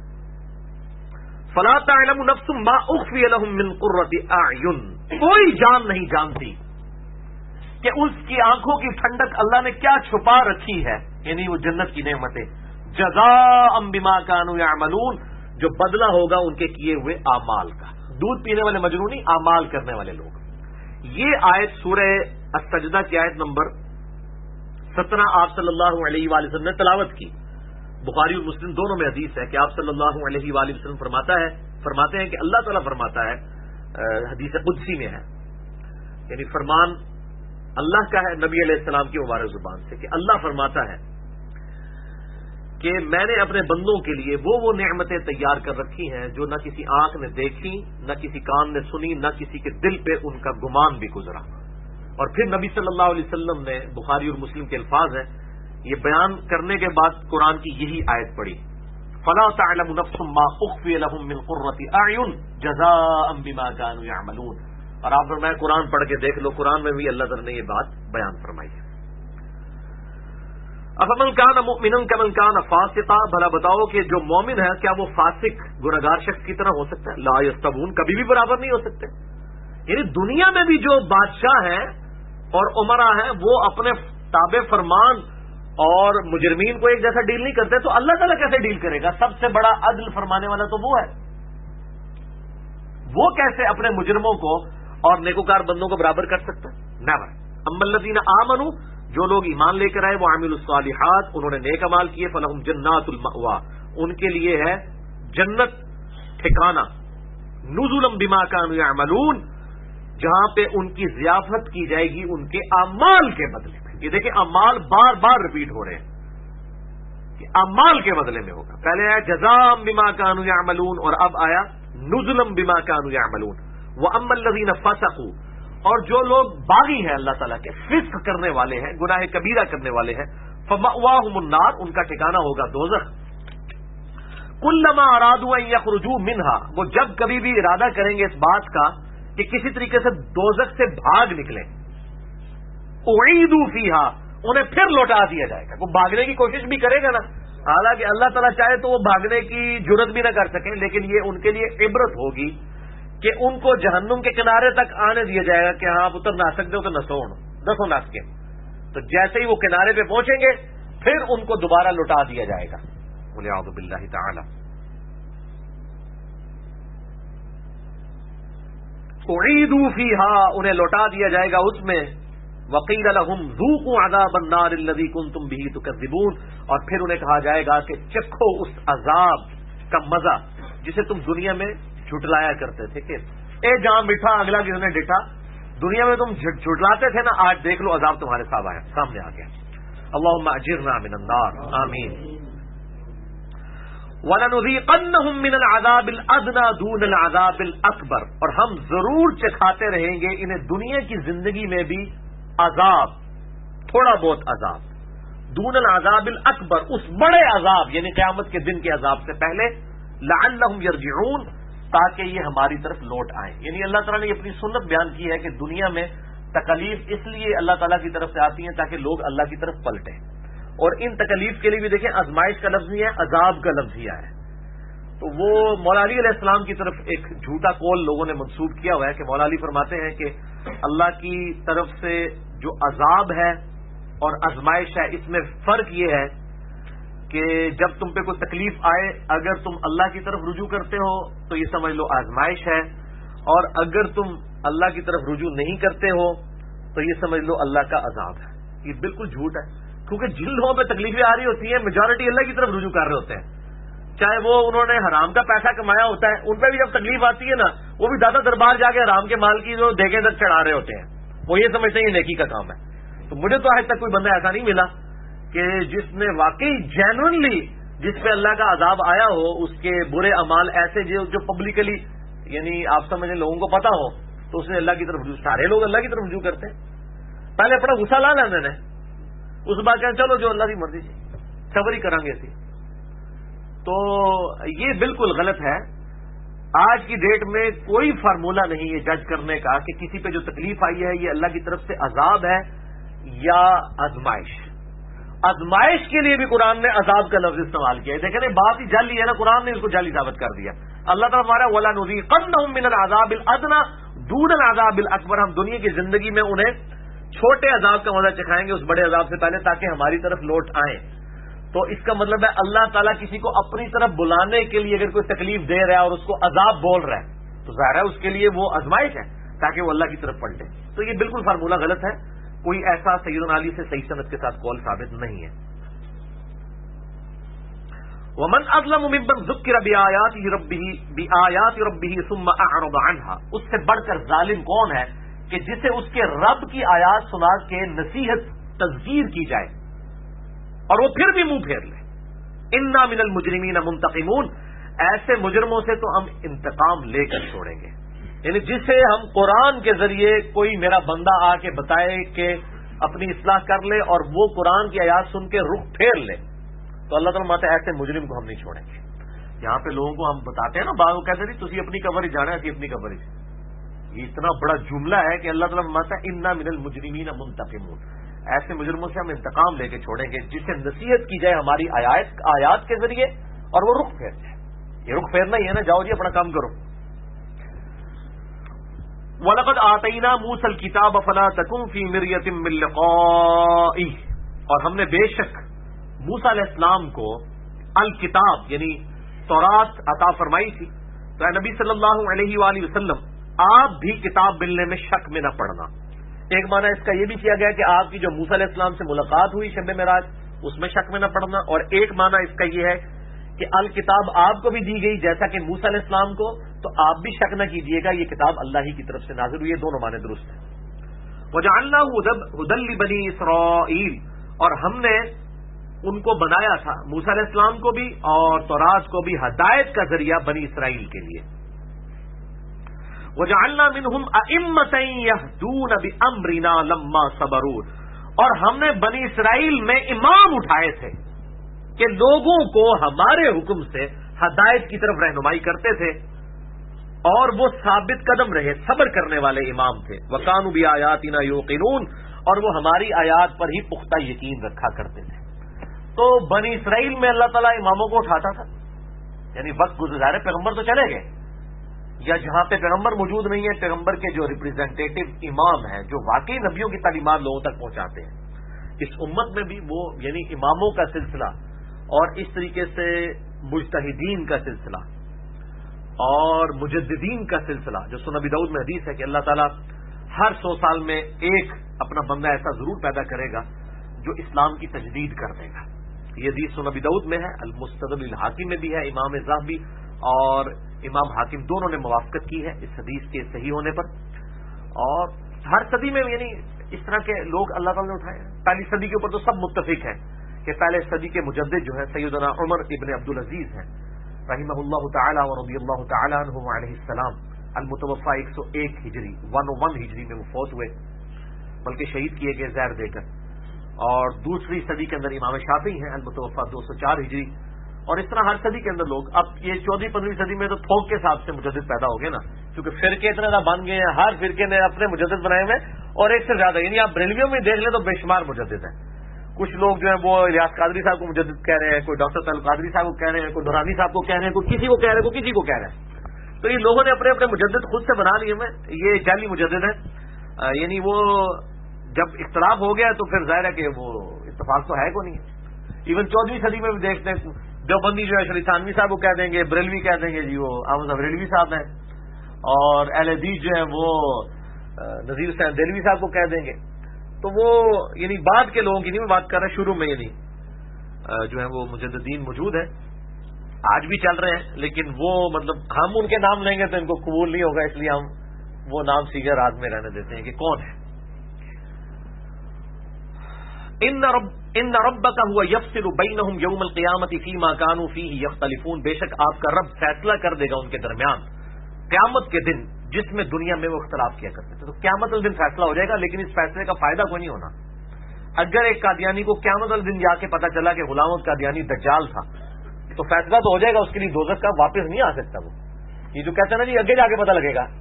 فلا تعلم نفس ما اخفی لهم من قرۃ اعین، کوئی جان نہیں جانتی کہ اس کی آنکھوں کی ٹھنڈک اللہ نے کیا چھپا رکھی ہے، یعنی وہ جنت کی نعمتیں. جزاء بما كانوا يعملون، جو بدلہ ہوگا ان کے کیے ہوئے اعمال کا. دودھ پینے والے مجنونی، اعمال کرنے والے لوگ. یہ آیت سورہ السجدہ کی آیت نمبر 17 آپ صلی اللہ علیہ وآلہ وسلم نے تلاوت کی. بخاری اور مسلم دونوں میں حدیث ہے کہ آپ صلی اللہ علیہ وآلہ وسلم فرماتے ہیں کہ اللہ تعالیٰ فرماتا ہے، حدیث قدسی میں ہے، یعنی فرمان اللہ کا ہے نبی علیہ السلام کی مبارک زبان سے، کہ اللہ فرماتا ہے کہ میں نے اپنے بندوں کے لیے وہ نعمتیں تیار کر رکھی ہیں جو نہ کسی آنکھ نے دیکھی، نہ کسی کان نے سنی، نہ کسی کے دل پہ ان کا گمان بھی گزرا. اور پھر نبی صلی اللہ علیہ وسلم نے بخاری اور مسلم کے الفاظ ہیں، یہ بیان کرنے کے بعد قرآن کی یہی آیت پڑھی، فلا تعلم نفس ما اخفی لهم من قرۃ اعین جزاء بما كانوا يعملون. اور آپ فرمائے قرآن پڑھ کے دیکھ لو، قرآن میں بھی اللہ تعالی نے یہ بات بیان فرمائی ہے. افمن کان مؤمنا کمن کان فاسقا، بھلا بتاؤ کہ جو مومن ہے کیا وہ فاسق گنہگار شخص کی طرح ہو سکتا ہے؟ لا یستوون، کبھی بھی برابر نہیں ہو سکتے. یعنی دنیا میں بھی جو بادشاہ ہیں اور امراء ہیں وہ اپنے تابع فرمان اور مجرمین کو ایک جیسا ڈیل نہیں کرتے، تو اللہ تعالیٰ کیسے ڈیل کرے گا؟ سب سے بڑا عدل فرمانے والا تو وہ ہے. وہ کیسے اپنے مجرموں کو اور نیکوکار بندوں کو برابر کر سکتا ہے؟ نیور. اما الذین آمنوا، جو لوگ ایمان لے کر آئے، وہ عاملوا الصالحات، انہوں نے نیک اعمال کیے، فلہم جنات المأویٰ، ان کے لیے ہے جنت ٹھکانہ، نزلا بما كانوا يعملون، جہاں پہ ان کی ضیافت کی جائے گی ان کے اعمال کے بدلے میں. یہ دیکھیں اعمال بار بار ریپیٹ ہو رہے ہیں کہ اعمال کے بدلے میں ہوگا. پہلے آیا جزاء بما كانوا يعملون اور اب آیا نزلا بما كانوا يعملون. واما الذين فسقوا، اور جو لوگ باغی ہیں اللہ تعالیٰ کے، فسق کرنے والے ہیں، گناہ کبیرہ کرنے والے ہیں، فمأواہم النار، ان کا ٹھکانہ ہوگا دوزخ. کلما ارادوا ان یخرجوا منها، وہ جب کبھی بھی ارادہ کریں گے اس بات کا کہ کسی طریقے سے دوزخ سے بھاگ نکلیں، اعیدوا فیہا، انہیں پھر لوٹا دیا جائے گا. وہ بھاگنے کی کوشش بھی کرے گا نا، حالانکہ اللہ تعالیٰ چاہے تو وہ بھاگنے کی جرت بھی نہ کر سکیں، لیکن یہ ان کے لیے عبرت ہوگی کہ ان کو جہنم کے کنارے تک آنے دیا جائے گا کہ ہاں آپ اتر نہ سکتے ہو تو نسو نس کے. تو جیسے ہی وہ کنارے پہ پہنچیں گے پھر ان کو دوبارہ لوٹا دیا جائے گا. والعیاذ باللہ تعالی. اعیدوا فیہا، انہیں لوٹا دیا جائے گا اس میں. وقیل لہم ذوقوا عذاب النار الذی کنتم بہ تکذبون، اور پھر انہیں کہا جائے گا کہ چکھو اس عذاب کا مزہ جسے تم دنیا میں جھٹلایا کرتے تھے کہ اے جہاں میٹھا اگلا کس نے ڈٹھا. دنیا میں تم جھٹلاتے تھے نا، آج دیکھ لو عذاب تمہارے سامنے آ گیا. اللہم اجرنا من النار، آمین. وَلَنُذِيقَنَّهُم مِّنَ الْعَذَابِ الْأَدْنَىٰ دُونَ الْعَذَابِ الْأَكْبَرِ، اور ہم ضرور چکھاتے رہیں گے انہیں دنیا کی زندگی میں بھی عذاب، تھوڑا بہت عذاب، دون العذاب الاکبر، اس بڑے عذاب یعنی قیامت کے دن کے عذاب سے پہلے، لعلہم یرجعون، تاکہ یہ ہماری طرف لوٹ آئیں. یعنی اللہ تعالیٰ نے اپنی سنت بیان کی ہے کہ دنیا میں تکلیف اس لیے اللہ تعالیٰ کی طرف سے آتی ہیں تاکہ لوگ اللہ کی طرف پلٹیں. اور ان تکلیف کے لیے بھی دیکھیں آزمائش کا لفظ ہی ہے، عذاب کا لفظ ہی ہے. تو وہ مولا علی علیہ السلام کی طرف ایک جھوٹا قول لوگوں نے منسوب کیا ہوا ہے کہ مولا علی فرماتے ہیں کہ اللہ کی طرف سے جو عذاب ہے اور آزمائش ہے اس میں فرق یہ ہے کہ جب تم پہ کوئی تکلیف آئے اگر تم اللہ کی طرف رجوع کرتے ہو تو یہ سمجھ لو آزمائش ہے، اور اگر تم اللہ کی طرف رجوع نہیں کرتے ہو تو یہ سمجھ لو اللہ کا عذاب ہے. یہ بالکل جھوٹ ہے، کیونکہ جن لوگوں پہ تکلیفیں آ رہی ہوتی ہیں میجورٹی اللہ کی طرف رجوع کر رہے ہوتے ہیں، چاہے وہ انہوں نے حرام کا پیسہ کمایا ہوتا ہے، ان پہ بھی جب تکلیف آتی ہے نا وہ بھی دادا دربار جا کے حرام کے مال کی جو دیگیں تک چڑھا رہے ہوتے ہیں، وہ یہ سمجھتے ہیں یہ نیکی کا کام ہے. تو مجھے تو آج تک کوئی بندہ ایسا نہیں ملا کہ جس نے واقعی جینوئنلی جس پہ اللہ کا عذاب آیا ہو اس کے برے اعمال ایسے جو پبلکلی یعنی آپ سمجھیں لوگوں کو پتا ہو تو اس نے اللہ کی طرف رجوع، سارے لوگ اللہ کی طرف رجوع کرتے ہیں. پہلے اپنا غصہ لا لینا نے، اس بات کہ چلو جو اللہ کی مرضی سے صبر ہی کریں گے اسی. تو یہ بالکل غلط ہے. آج کی ڈیٹ میں کوئی فارمولہ نہیں ہے جج کرنے کا کہ کسی پہ جو تکلیف آئی ہے یہ اللہ کی طرف سے عذاب ہے یا آزمائش. آزمائش کے لیے بھی قرآن نے عذاب کا لفظ استعمال کیا ہے. دیکھیں بات ہی جعلی ہے نا، قرآن نے اس کو جعلی ثابت کر دیا. اللہ تعالیٰ ہمارا وَلَنُذِيقَنَّهُم مِّنَ الْعَذَابِ الْأَدْنَىٰ دُونَ الْعَذَابِ الْأَكْبَرِ، ہم دنیا کی زندگی میں انہیں چھوٹے عذاب کا مزہ چکھائیں گے اس بڑے عذاب سے پہلے تاکہ ہماری طرف لوٹ آئیں. تو اس کا مطلب ہے اللہ تعالیٰ کسی کو اپنی طرف بلانے کے لیے اگر کوئی تکلیف دے رہا ہے اور اس کو عذاب بول رہا ہے تو ظاہر ہے اس کے لیے وہ آزمائش ہے تاکہ وہ اللہ کی طرف پلٹے. تو یہ بالکل فارمولہ غلط ہے، کوئی ایسا سیدنا علی سے صحیح سند کے ساتھ قول ثابت نہیں ہے. ومن اظلم ممن ذکر بآیات ربہ ثم اعرض عنہا، اس سے بڑھ کر ظالم کون ہے کہ جسے اس کے رب کی آیات سنا کے نصیحت تذکیر کی جائے اور وہ پھر بھی منہ پھیر لے. انا من المجرمین منتقمون، ایسے مجرموں سے تو ہم انتقام لے کر چھوڑیں گے. یعنی جسے ہم قرآن کے ذریعے کوئی میرا بندہ آ کے بتائے کہ اپنی اصلاح کر لے اور وہ قرآن کی آیات سن کے رخ پھیر لے تو اللہ تعالیٰ ماتا ایسے مجرم کو ہم نہیں چھوڑیں گے. یہاں پہ لوگوں کو ہم بتاتے ہیں نا، بعض کہتے نہیں تسی اپنی قبر ہی جانا ہے، اپنی قبر ہی. یہ اتنا بڑا جملہ ہے کہ اللہ تعالیٰ ماتا انا من المجرمین منتقمون، ایسے مجرموں سے ہم انتقام لے کے چھوڑیں گے جسے نصیحت کی جائے ہماری آیات کے ذریعے اور وہ رخ پھیر جائے. یہ رخ پھیرنا ہی ہے نا، جاؤ جی اپنا کام کرو. وَلَقَدْ آتَيْنَا مُوسَى الْكِتَابَ فَلَا تَكُنْ فِي مِرْيَةٍ مِّن لِقَائِهِ، اور ہم نے بے شک موسیٰ علیہ السلام کو الکتاب یعنی تورات عطا فرمائی تھی. تو اے نبی صلی اللہ علیہ وآلہ وسلم آپ بھی کتاب ملنے میں شک میں نہ پڑنا. ایک معنی اس کا یہ بھی کیا گیا کہ آپ کی جو موسیٰ علیہ السلام سے ملاقات ہوئی شب معراج اس میں شک میں نہ پڑنا، اور ایک معنی اس کا یہ ہے کہ الکتاب آپ کو بھی دی گئی جیسا کہ موسیٰ علیہ السلام کو، تو آپ بھی شک نہ کیجئے گا یہ کتاب اللہ ہی کی طرف سے نازل ہوئی ہے. دونوں معنی درست ہیں. وَجَعَلْنَاهُ هُدًى لِبَنِي إِسْرَائِيل، اور ہم نے ان کو بنایا تھا موسیٰ علیہ السلام کو بھی اور تورات کو بھی ہدایت کا ذریعہ بنی اسرائیل کے لیے. وَجَعَلْنَا مِنْهُمْ أَئِمَّةً يَهْدُونَ بِأَمْرِنَا لَمَّا صَبَرُوا، اور ہم نے بنی اسرائیل میں امام اٹھائے تھے کہ لوگوں کو ہمارے حکم سے ہدایت کی طرف رہنمائی کرتے تھے، اور وہ ثابت قدم رہے، صبر کرنے والے امام تھے. وَكَانُوا بِآيَاتِنَا يُوقِنُونَ، اور وہ ہماری آیات پر ہی پختہ یقین رکھا کرتے تھے. تو بنی اسرائیل میں اللہ تعالیٰ اماموں کو اٹھاتا تھا، یعنی وقت گزارے پیغمبر تو چلے گئے، یا جہاں پہ پیغمبر موجود نہیں ہے پیغمبر کے جو ریپرزینٹیٹو امام ہیں جو واقعی نبیوں کی تعلیمات لوگوں تک پہنچاتے ہیں. اس امت میں بھی وہ یعنی اماموں کا سلسلہ اور اس طریقے سے مجتہدین کا سلسلہ اور مجددین کا سلسلہ، جو سنن ابی داؤد میں حدیث ہے کہ اللہ تعالیٰ ہر 100 سال میں ایک اپنا بندہ ایسا ضرور پیدا کرے گا جو اسلام کی تجدید کر دے گا. یہ حدیث سنن ابی داؤد میں ہے، المستدرک الحاکم میں بھی ہے، امام ذہبی اور امام حاکم دونوں نے موافقت کی ہے اس حدیث کے صحیح ہونے پر. اور ہر صدی میں یعنی اس طرح کے لوگ اللہ تعالیٰ نے اٹھائے. پہلی صدی کے اوپر تو سب متفق ہیں کہ پہلے صدی کے مجدد جو ہے سیدنا عمر ابن عبدالعزیز ہیں رحمہ اللہ تعالی و رضی اللہ تعالی عنہ علیہ السلام، المتوفا 101 ہجری 101 ہجری میں وہ فوت ہوئے، بلکہ شہید کیے گئے زہر دے کر. اور دوسری صدی کے اندر امام شافعی ہیں المتوفا 204 ہجری. اور اس طرح ہر صدی کے اندر لوگ، اب یہ 14ویں 15ویں صدی میں تو تھوک کے حساب سے مجدد پیدا ہو گئے نا، کیونکہ فرقے اتنے زیادہ بن گئے ہیں، ہر فرقے نے اپنے مجدد بنائے ہوئے اور ایک سے زیادہ، یعنی آپ بریلویوں میں دیکھ لیں تو بے شمار مجدد ہیں. کچھ لوگ جو ہیں وہ الیاس قادری صاحب کو مجدد کہہ رہے ہیں، کوئی ڈاکٹر طلعت قادری صاحب کو کہہ رہے ہیں، کوئی نورانی صاحب کو کہہ رہے ہیں، کوئی کسی کو کہہ رہے ہیں، کوئی کسی کو کہہ رہے ہیں. تو یہ لوگوں نے اپنے اپنے مجدد خود سے بنا لیے ہیں. یہ جعلی مجدد ہے، یعنی وہ جب اختلاف ہو گیا تو پھر ظاہر ہے کہ وہ اتفاق تو ہے کو نہیں. ایون 14ویں صدی میں بھی دیکھتے ہیں دیوبندی جو ہے شریف تھانوی صاحب کو کہہ دیں گے، بریلوی کہہ دیں گے جی وہ احمد صاحب بریلوی صاحب ہیں، اور اہل حدیث جو ہیں وہ نذیر حسین دہلوی صاحب کو کہہ دیں گے. تو وہ یعنی بعد کے لوگوں کی نہیں میں بات کر رہا، شروع میں یعنی جو ہے وہ مجددین موجود ہیں، آج بھی چل رہے ہیں، لیکن وہ مطلب ہم ان کے نام لیں گے تو ان کو قبول نہیں ہوگا، اس لیے ہم وہ نام سیدھے راز میں رہنے دیتے ہیں کہ کون ہے. ان ربک هو یفصل بینہم یوم القیامۃ فیما کانوا فیہ یختلفون، بے شک آپ کا رب فیصلہ کر دے گا ان کے درمیان قیامت کے دن جس میں دنیا میں وہ اختلاف کیا کرتے تھے. تو قیامت والے دن فیصلہ ہو جائے گا، لیکن اس فیصلے کا فائدہ کوئی نہیں ہونا. اگر ایک قادیانی کو قیامت والے دن جا کے پتا چلا کہ غلام قادیانی دجال تھا تو فیصلہ تو ہو جائے گا اس کے لیے، دوزخ کا واپس نہیں آ سکتا. وہ یہ جو کہتے ہیں نا جی اگے جا کے پتا لگے گا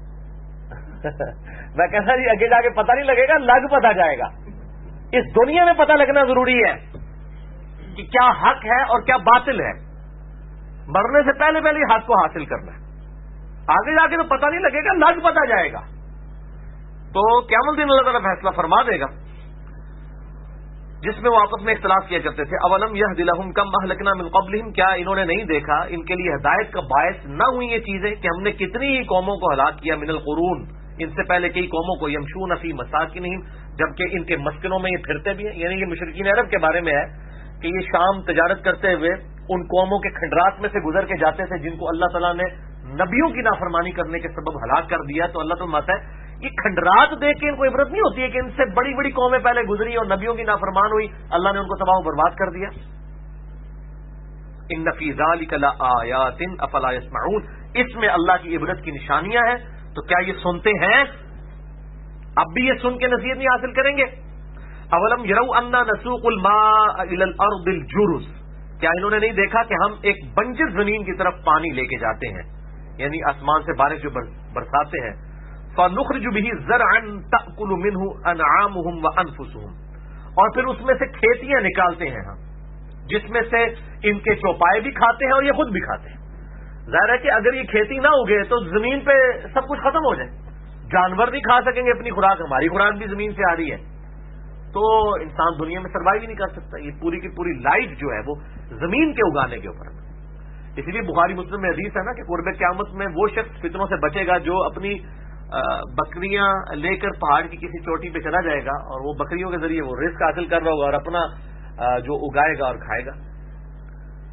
میں کہتا جی اگے جا کے پتا نہیں لگے گا، لگ پتا جائے گا. اس دنیا میں پتا لگنا ضروری ہے کہ کیا حق ہے اور کیا باطل ہے. مرنے سے پہلے پہلے حق کو حاصل کرنا ہے، آگے جا کے تو پتہ نہیں لگے گا، لگ پتا جائے گا. تو قیامت دن اللہ تعالیٰ فیصلہ فرما دے گا جس میں وہ آپس میں اختلاف کیا کرتے تھے. اولم یہد لہم کم اہلکنا من قبلہم، کیا انہوں نے نہیں دیکھا ان کے لیے ہدایت کا باعث نہ ہوئی یہ چیزیں کہ ہم نے کتنی ہی قوموں کو ہلاک کیا، من القرون، ان سے پہلے کئی قوموں کو، یمشون فی مساکنہم، جبکہ ان کے مسکنوں میں یہ پھرتے بھی ہیں. یعنی یہ مشرکین عرب کے بارے میں ہے کہ یہ شام تجارت کرتے ہوئے ان قوموں کے کھنڈرات میں سے گزر کے جاتے تھے جن کو اللہ تعالیٰ نے نبیوں کی نافرمانی کرنے کے سبب ہلاک کر دیا. تو اللہ تعالیٰ ماتا ہے یہ کھنڈرات دیکھ کے ان کو عبرت نہیں ہوتی ہے کہ ان سے بڑی بڑی قومیں پہلے گزری اور نبیوں کی نافرمان ہوئی، اللہ نے ان کو تباہ و برباد کر دیا. ان فی ذلک لآیات افلا یسمعون، اس میں اللہ کی عبرت کی نشانیاں ہیں، تو کیا یہ سنتے ہیں؟ اب بھی یہ سن کے نصیحت نہیں حاصل کریں گے. اولم یروا انا نسوق الماء الى الارض الجرز، کیا انہوں نے نہیں دیکھا کہ ہم ایک بنجر زمین کی طرف پانی لے کے جاتے ہیں، یعنی آسمان سے بارش جو برساتے ہیں. فنخرج به زرعا تاكل منه انعامهم وانفسهم، اور پھر اس میں سے کھیتیاں نکالتے ہیں ہم جس میں سے ان کے چوپائے بھی کھاتے ہیں اور یہ خود بھی کھاتے ہیں. ظاہر ہے کہ اگر یہ کھیتی نہ اگے تو زمین پہ سب کچھ ختم ہو جائے، جانور نہیں کھا سکیں گے اپنی خوراک، ہماری خوراک بھی زمین سے آ رہی ہے، تو انسان دنیا میں سروائیو ہی نہیں کر سکتا. یہ پوری کی پوری لائف جو ہے وہ زمین کے اگانے کے اوپر ہے. اسی لیے بخاری مسلم میں حدیث ہے نا کہ قرب قیامت میں وہ شخص فتنوں سے بچے گا جو اپنی بکریاں لے کر پہاڑ کی کسی چوٹی پہ چلا جائے گا اور وہ بکریوں کے ذریعے وہ رزق حاصل کر رہا ہوگا اور اپنا جو اگائے گا اور کھائے گا.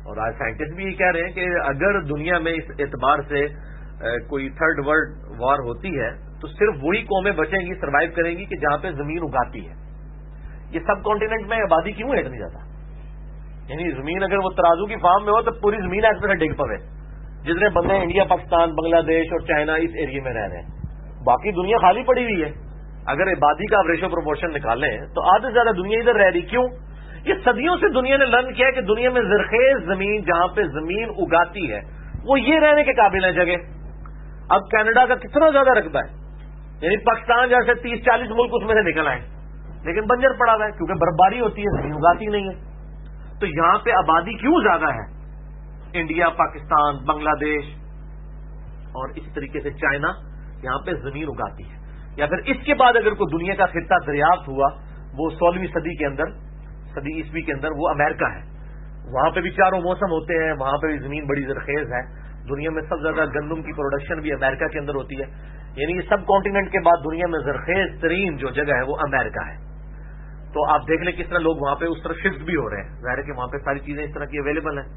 اور آج سائنٹسٹ بھی یہ کہہ رہے ہیں کہ اگر دنیا میں اس اعتبار سے کوئی تھرڈ ورلڈ وار ہوتی ہے تو صرف وہی قومیں بچیں گی، سروائیو کریں گی کہ جہاں پہ زمین اگاتی ہے. یہ سب کانٹیننٹ میں آبادی کیوں ہے اتنی زیادہ؟ یعنی زمین اگر وہ ترازو کی فارم میں ہو تو پوری زمین ایسے سے ڈگ پڑے. جتنے بندے انڈیا، پاکستان، بنگلہ دیش اور چائنا اس ایریے میں رہ رہے ہیں، باقی دنیا خالی پڑی ہوئی ہے. اگر آبادی کا آپ ریشو پروپورشن نکالیں تو آدھے سے زیادہ دنیا ادھر رہ رہی. کیوں؟ یہ صدیوں سے دنیا نے لرن کیا ہے کہ دنیا میں زرخیز زمین جہاں پہ زمین اگاتی ہے وہ یہ رہنے کے قابل ہے جگہ. اب کینیڈا کا کتنا زیادہ رقبہ ہے، یعنی پاکستان جیسے 30-40 ملک اس میں سے نکل آئے، لیکن بنجر پڑا ہوا ہے کیونکہ برفباری ہوتی ہے، زمین اگاتی نہیں ہے. تو یہاں پہ آبادی کیوں زیادہ ہے؟ انڈیا، پاکستان، بنگلہ دیش اور اس طریقے سے چائنا یہاں پہ زمین اگاتی ہے. یا پھر اس کے بعد اگر کوئی دنیا کا خطہ دریافت ہوا وہ 16ویں صدی کے اندر، صدی عیسوی کے اندر، وہ امریکہ ہے. وہاں پہ بھی چاروں موسم ہوتے ہیں، وہاں پہ بھی زمین بڑی زرخیز ہے. دنیا میں سب سے زیادہ گندم کی پروڈکشن بھی امریکہ کے اندر ہوتی ہے. یعنی یہ سب کانٹیننٹ کے بعد دنیا میں زرخیز ترین جو جگہ ہے وہ امریکہ ہے. تو آپ دیکھ لیں کس طرح لوگ وہاں پہ اس طرح شفٹ بھی ہو رہے ہیں. ظاہر ہے کہ وہاں پہ ساری چیزیں اس طرح کی اویلیبل ہیں.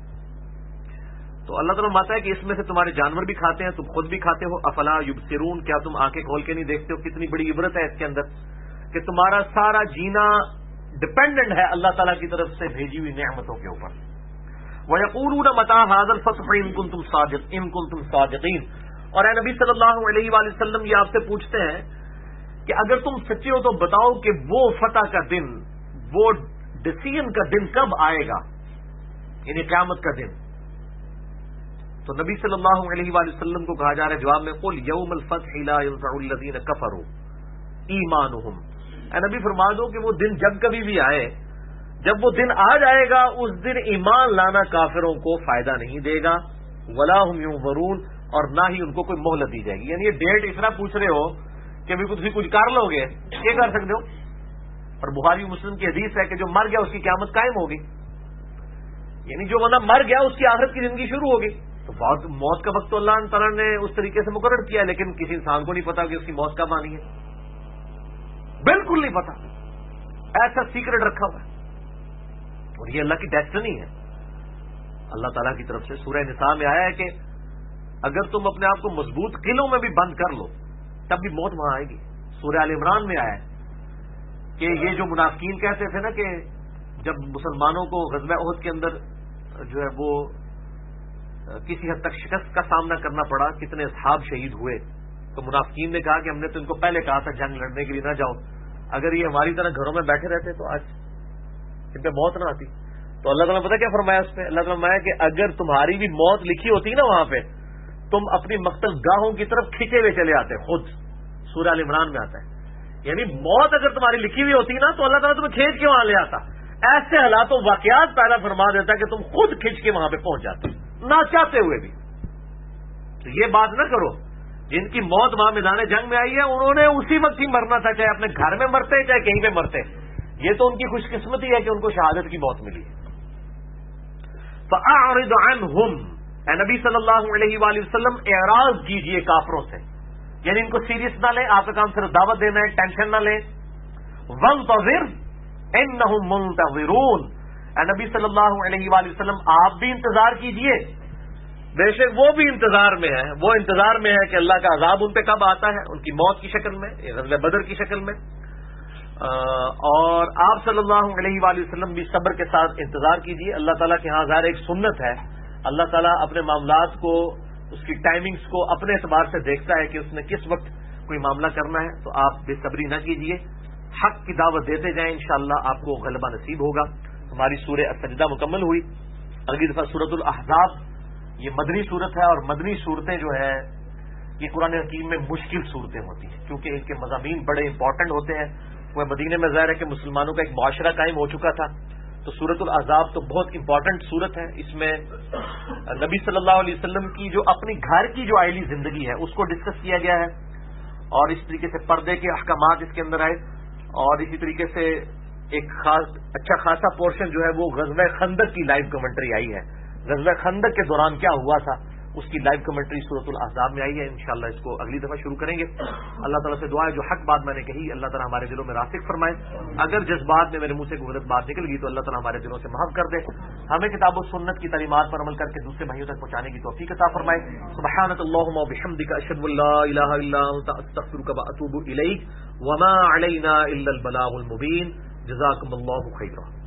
تو اللہ تعالیٰ ماتا ہے کہ اس میں سے تمہارے جانور بھی کھاتے ہیں، تم خود بھی کھاتے ہو. افلا یبصرون، کیا تم آنکھیں کھول کے نہیں دیکھتے ہو؟ کتنی بڑی عبرت ہے اس کے اندر کہ تمہارا سارا جینا ڈپینڈنٹ ہے اللہ تعالیٰ کی طرف سے بھیجی ہوئی نعمتوں کے اوپر. وَيَقُولُونَ مَتَىٰ هَٰذَا الْفَتْحُ إِن كُنتُمْ صَادِقِينَ. اور اے نبی صلی اللہ علیہ وآلہ وسلم یہ آپ سے پوچھتے ہیں کہ اگر تم سچے ہو تو بتاؤ کہ وہ فتح کا دن، وہ ڈیسیژن کا دن کب آئے گا، یعنی قیامت کا دن. تو نبی صلی اللہ علیہ وآلہ وسلم کو کہا جا رہا ہے جواب میں، قُلْ يَوْمَ الْفَتْحِ لَا يَنفَعُ الَّذِينَ كَفَرُوا إِيمَانُهُمْ. اے نبی فرما دو کہ وہ دن جب کبھی بھی آئے، جب وہ دن آ جائے گا اس دن ایمان لانا کافروں کو فائدہ نہیں دے گا. وَلَا هُمْ يُنظَرُونَ، اور نہ ہی ان کو کوئی مہلت دی جائے گی. یعنی یہ ڈیٹ اس طرح پوچھ رہے ہو کہ ابھی تم کچھ کر لو گے، کیا کر سکتے ہو؟ اور بخاری مسلم کی حدیث ہے کہ جو مر گیا اس کی قیامت قائم ہوگی. یعنی جو بندہ مر گیا اس کی آخرت کی زندگی شروع ہوگی. تو موت کا وقت تو اللہ تعالیٰ نے اس طریقے سے مقرر کیا ہے، لیکن کسی انسان کو نہیں پتا کہ اس کی موت کب آنی ہے. بالکل نہیں پتا، ایسا سیکرٹ رکھا ہوا ہے. اور یہ اللہ کی ڈیسٹنی ہے اللہ تعالیٰ کی طرف سے. سورہ نساء میں آیا ہے کہ اگر تم اپنے آپ کو مضبوط قلعوں میں بھی بند کر لو تب بھی موت وہاں آئے گی. سورہ آل عمران میں آیا ہے کہ یہ جو منافقین کہتے تھے نا کہ جب مسلمانوں کو غزوہ احد کے اندر جو ہے وہ کسی حد تک شکست کا سامنا کرنا پڑا، کتنے اصحاب شہید ہوئے، تو منافقین نے کہا کہ ہم نے تو ان کو پہلے کہا تھا جنگ لڑنے کے لیے نہ جاؤ، اگر یہ ہماری طرح گھروں میں بیٹھے رہتے تو آج ان پہ موت نہ آتی. تو اللہ تعالیٰ نے پتا کیا فرمایا اس پہ؟ اللہ تعالیٰ نے فرمایا کہ اگر تمہاری بھی موت لکھی ہوتی نا وہاں پہ، تم اپنی مقتل گاہوں کی طرف کھینچے ہوئے چلے آتے. خود سورہ ال عمران میں آتا ہے. یعنی موت اگر تمہاری لکھی ہوئی ہوتی نا تو اللہ تعالیٰ تمہیں کھینچ کے وہاں لے آتا. ایسے حالات و واقعات پیدا فرما دیتا کہ تم خود کھینچ کے وہاں پہ پہنچ جاتے نہ چاہتے ہوئے بھی. تو یہ بات نہ کرو، جن کی موت وہاں میدان جنگ میں آئی ہے انہوں نے اسی وقت ہی مرنا تھا، چاہے اپنے گھر میں مرتے چاہے کہیں پہ مرتے. یہ تو ان کی خوش قسمتی ہے کہ ان کو شہادت کی موت ملی ہے. فَأَعْرِضْ عَنْهُمْ، اے نبی صلی اللہ علیہ وآلہ وسلم اعراض کیجئے کافروں سے، یعنی ان کو سیریس نہ لیں، آپ کا کام صرف دعوت دینا ہے، ٹینشن نہ لیں. وَانْتَظِرْ إِنَّهُمْ مُنْتَظِرُونَ، اے نبی صلی اللہ علیہ وآلہ وسلم آپ بھی انتظار کیجئے، بے شک وہ بھی انتظار میں ہے. وہ انتظار میں ہے کہ اللہ کا عذاب ان پہ کب آتا ہے، ان کی موت کی شکل میں، غزوہ بدر کی شکل میں. اور آپ صلی اللہ علیہ وآلہ وسلم بھی صبر کے ساتھ انتظار کیجئے. اللہ تعالیٰ کے ہاں ظاہر ایک سنت ہے، اللہ تعالیٰ اپنے معاملات کو، اس کی ٹائمنگز کو اپنے اعتبار سے دیکھتا ہے کہ اس نے کس وقت کوئی معاملہ کرنا ہے. تو آپ بے صبری نہ کیجئے، حق کی دعوت دیتے جائیں، انشاءاللہ آپ کو غلبہ نصیب ہوگا. ہماری سورہ السجدہ مکمل ہوئی. اگلی دفعہ سورۃ الاحزاب، یہ مدنی صورت ہے، اور مدنی صورتیں جو ہے یہ قرآن حکیم میں مشکل صورتیں ہوتی ہیں کیونکہ ان کے مضامین بڑے امپورٹنٹ ہوتے ہیں. وہ مدینے میں ظاہر ہے کہ مسلمانوں کا ایک معاشرہ قائم ہو چکا تھا، تو سورۃ الاحزاب تو بہت امپورٹنٹ صورت ہے. اس میں نبی صلی اللہ علیہ وسلم کی جو اپنی گھر کی جو آئلی زندگی ہے اس کو ڈسکس کیا گیا ہے، اور اس طریقے سے پردے کے احکامات اس کے اندر آئے. اور اسی طریقے سے ایک اچھا خاصا پورشن جو ہے وہ غزوہ خندق کی لائیو کمنٹری آئی ہے. غزوہ خندق کے دوران کیا ہوا تھا اس کی لائیو کمنٹری سورۃ الاحزاب میں آئی ہے. انشاءاللہ اس کو اگلی دفعہ شروع کریں گے. اللہ تعالیٰ سے دعا ہے جو حق بات میں نے کہی اللہ تعالیٰ ہمارے دلوں میں راسخ فرمائے. اگر جذبات میں میرے منہ سے کوئی غلط بات نکل گئی تو اللہ تعالیٰ ہمارے دلوں سے معاف کر دے. ہمیں کتاب و سنت کی تعلیمات پر عمل کر کے دوسرے بھائیوں تک پہنچانے کی توفیق عطا فرمائے. سبحانک اللہم و بحمدک، اشہد ان لا الہ الا انت، استغفرک و اتوب الیک، وما علینا الا البلاغ المبین. جزاکم اللہ خیرا.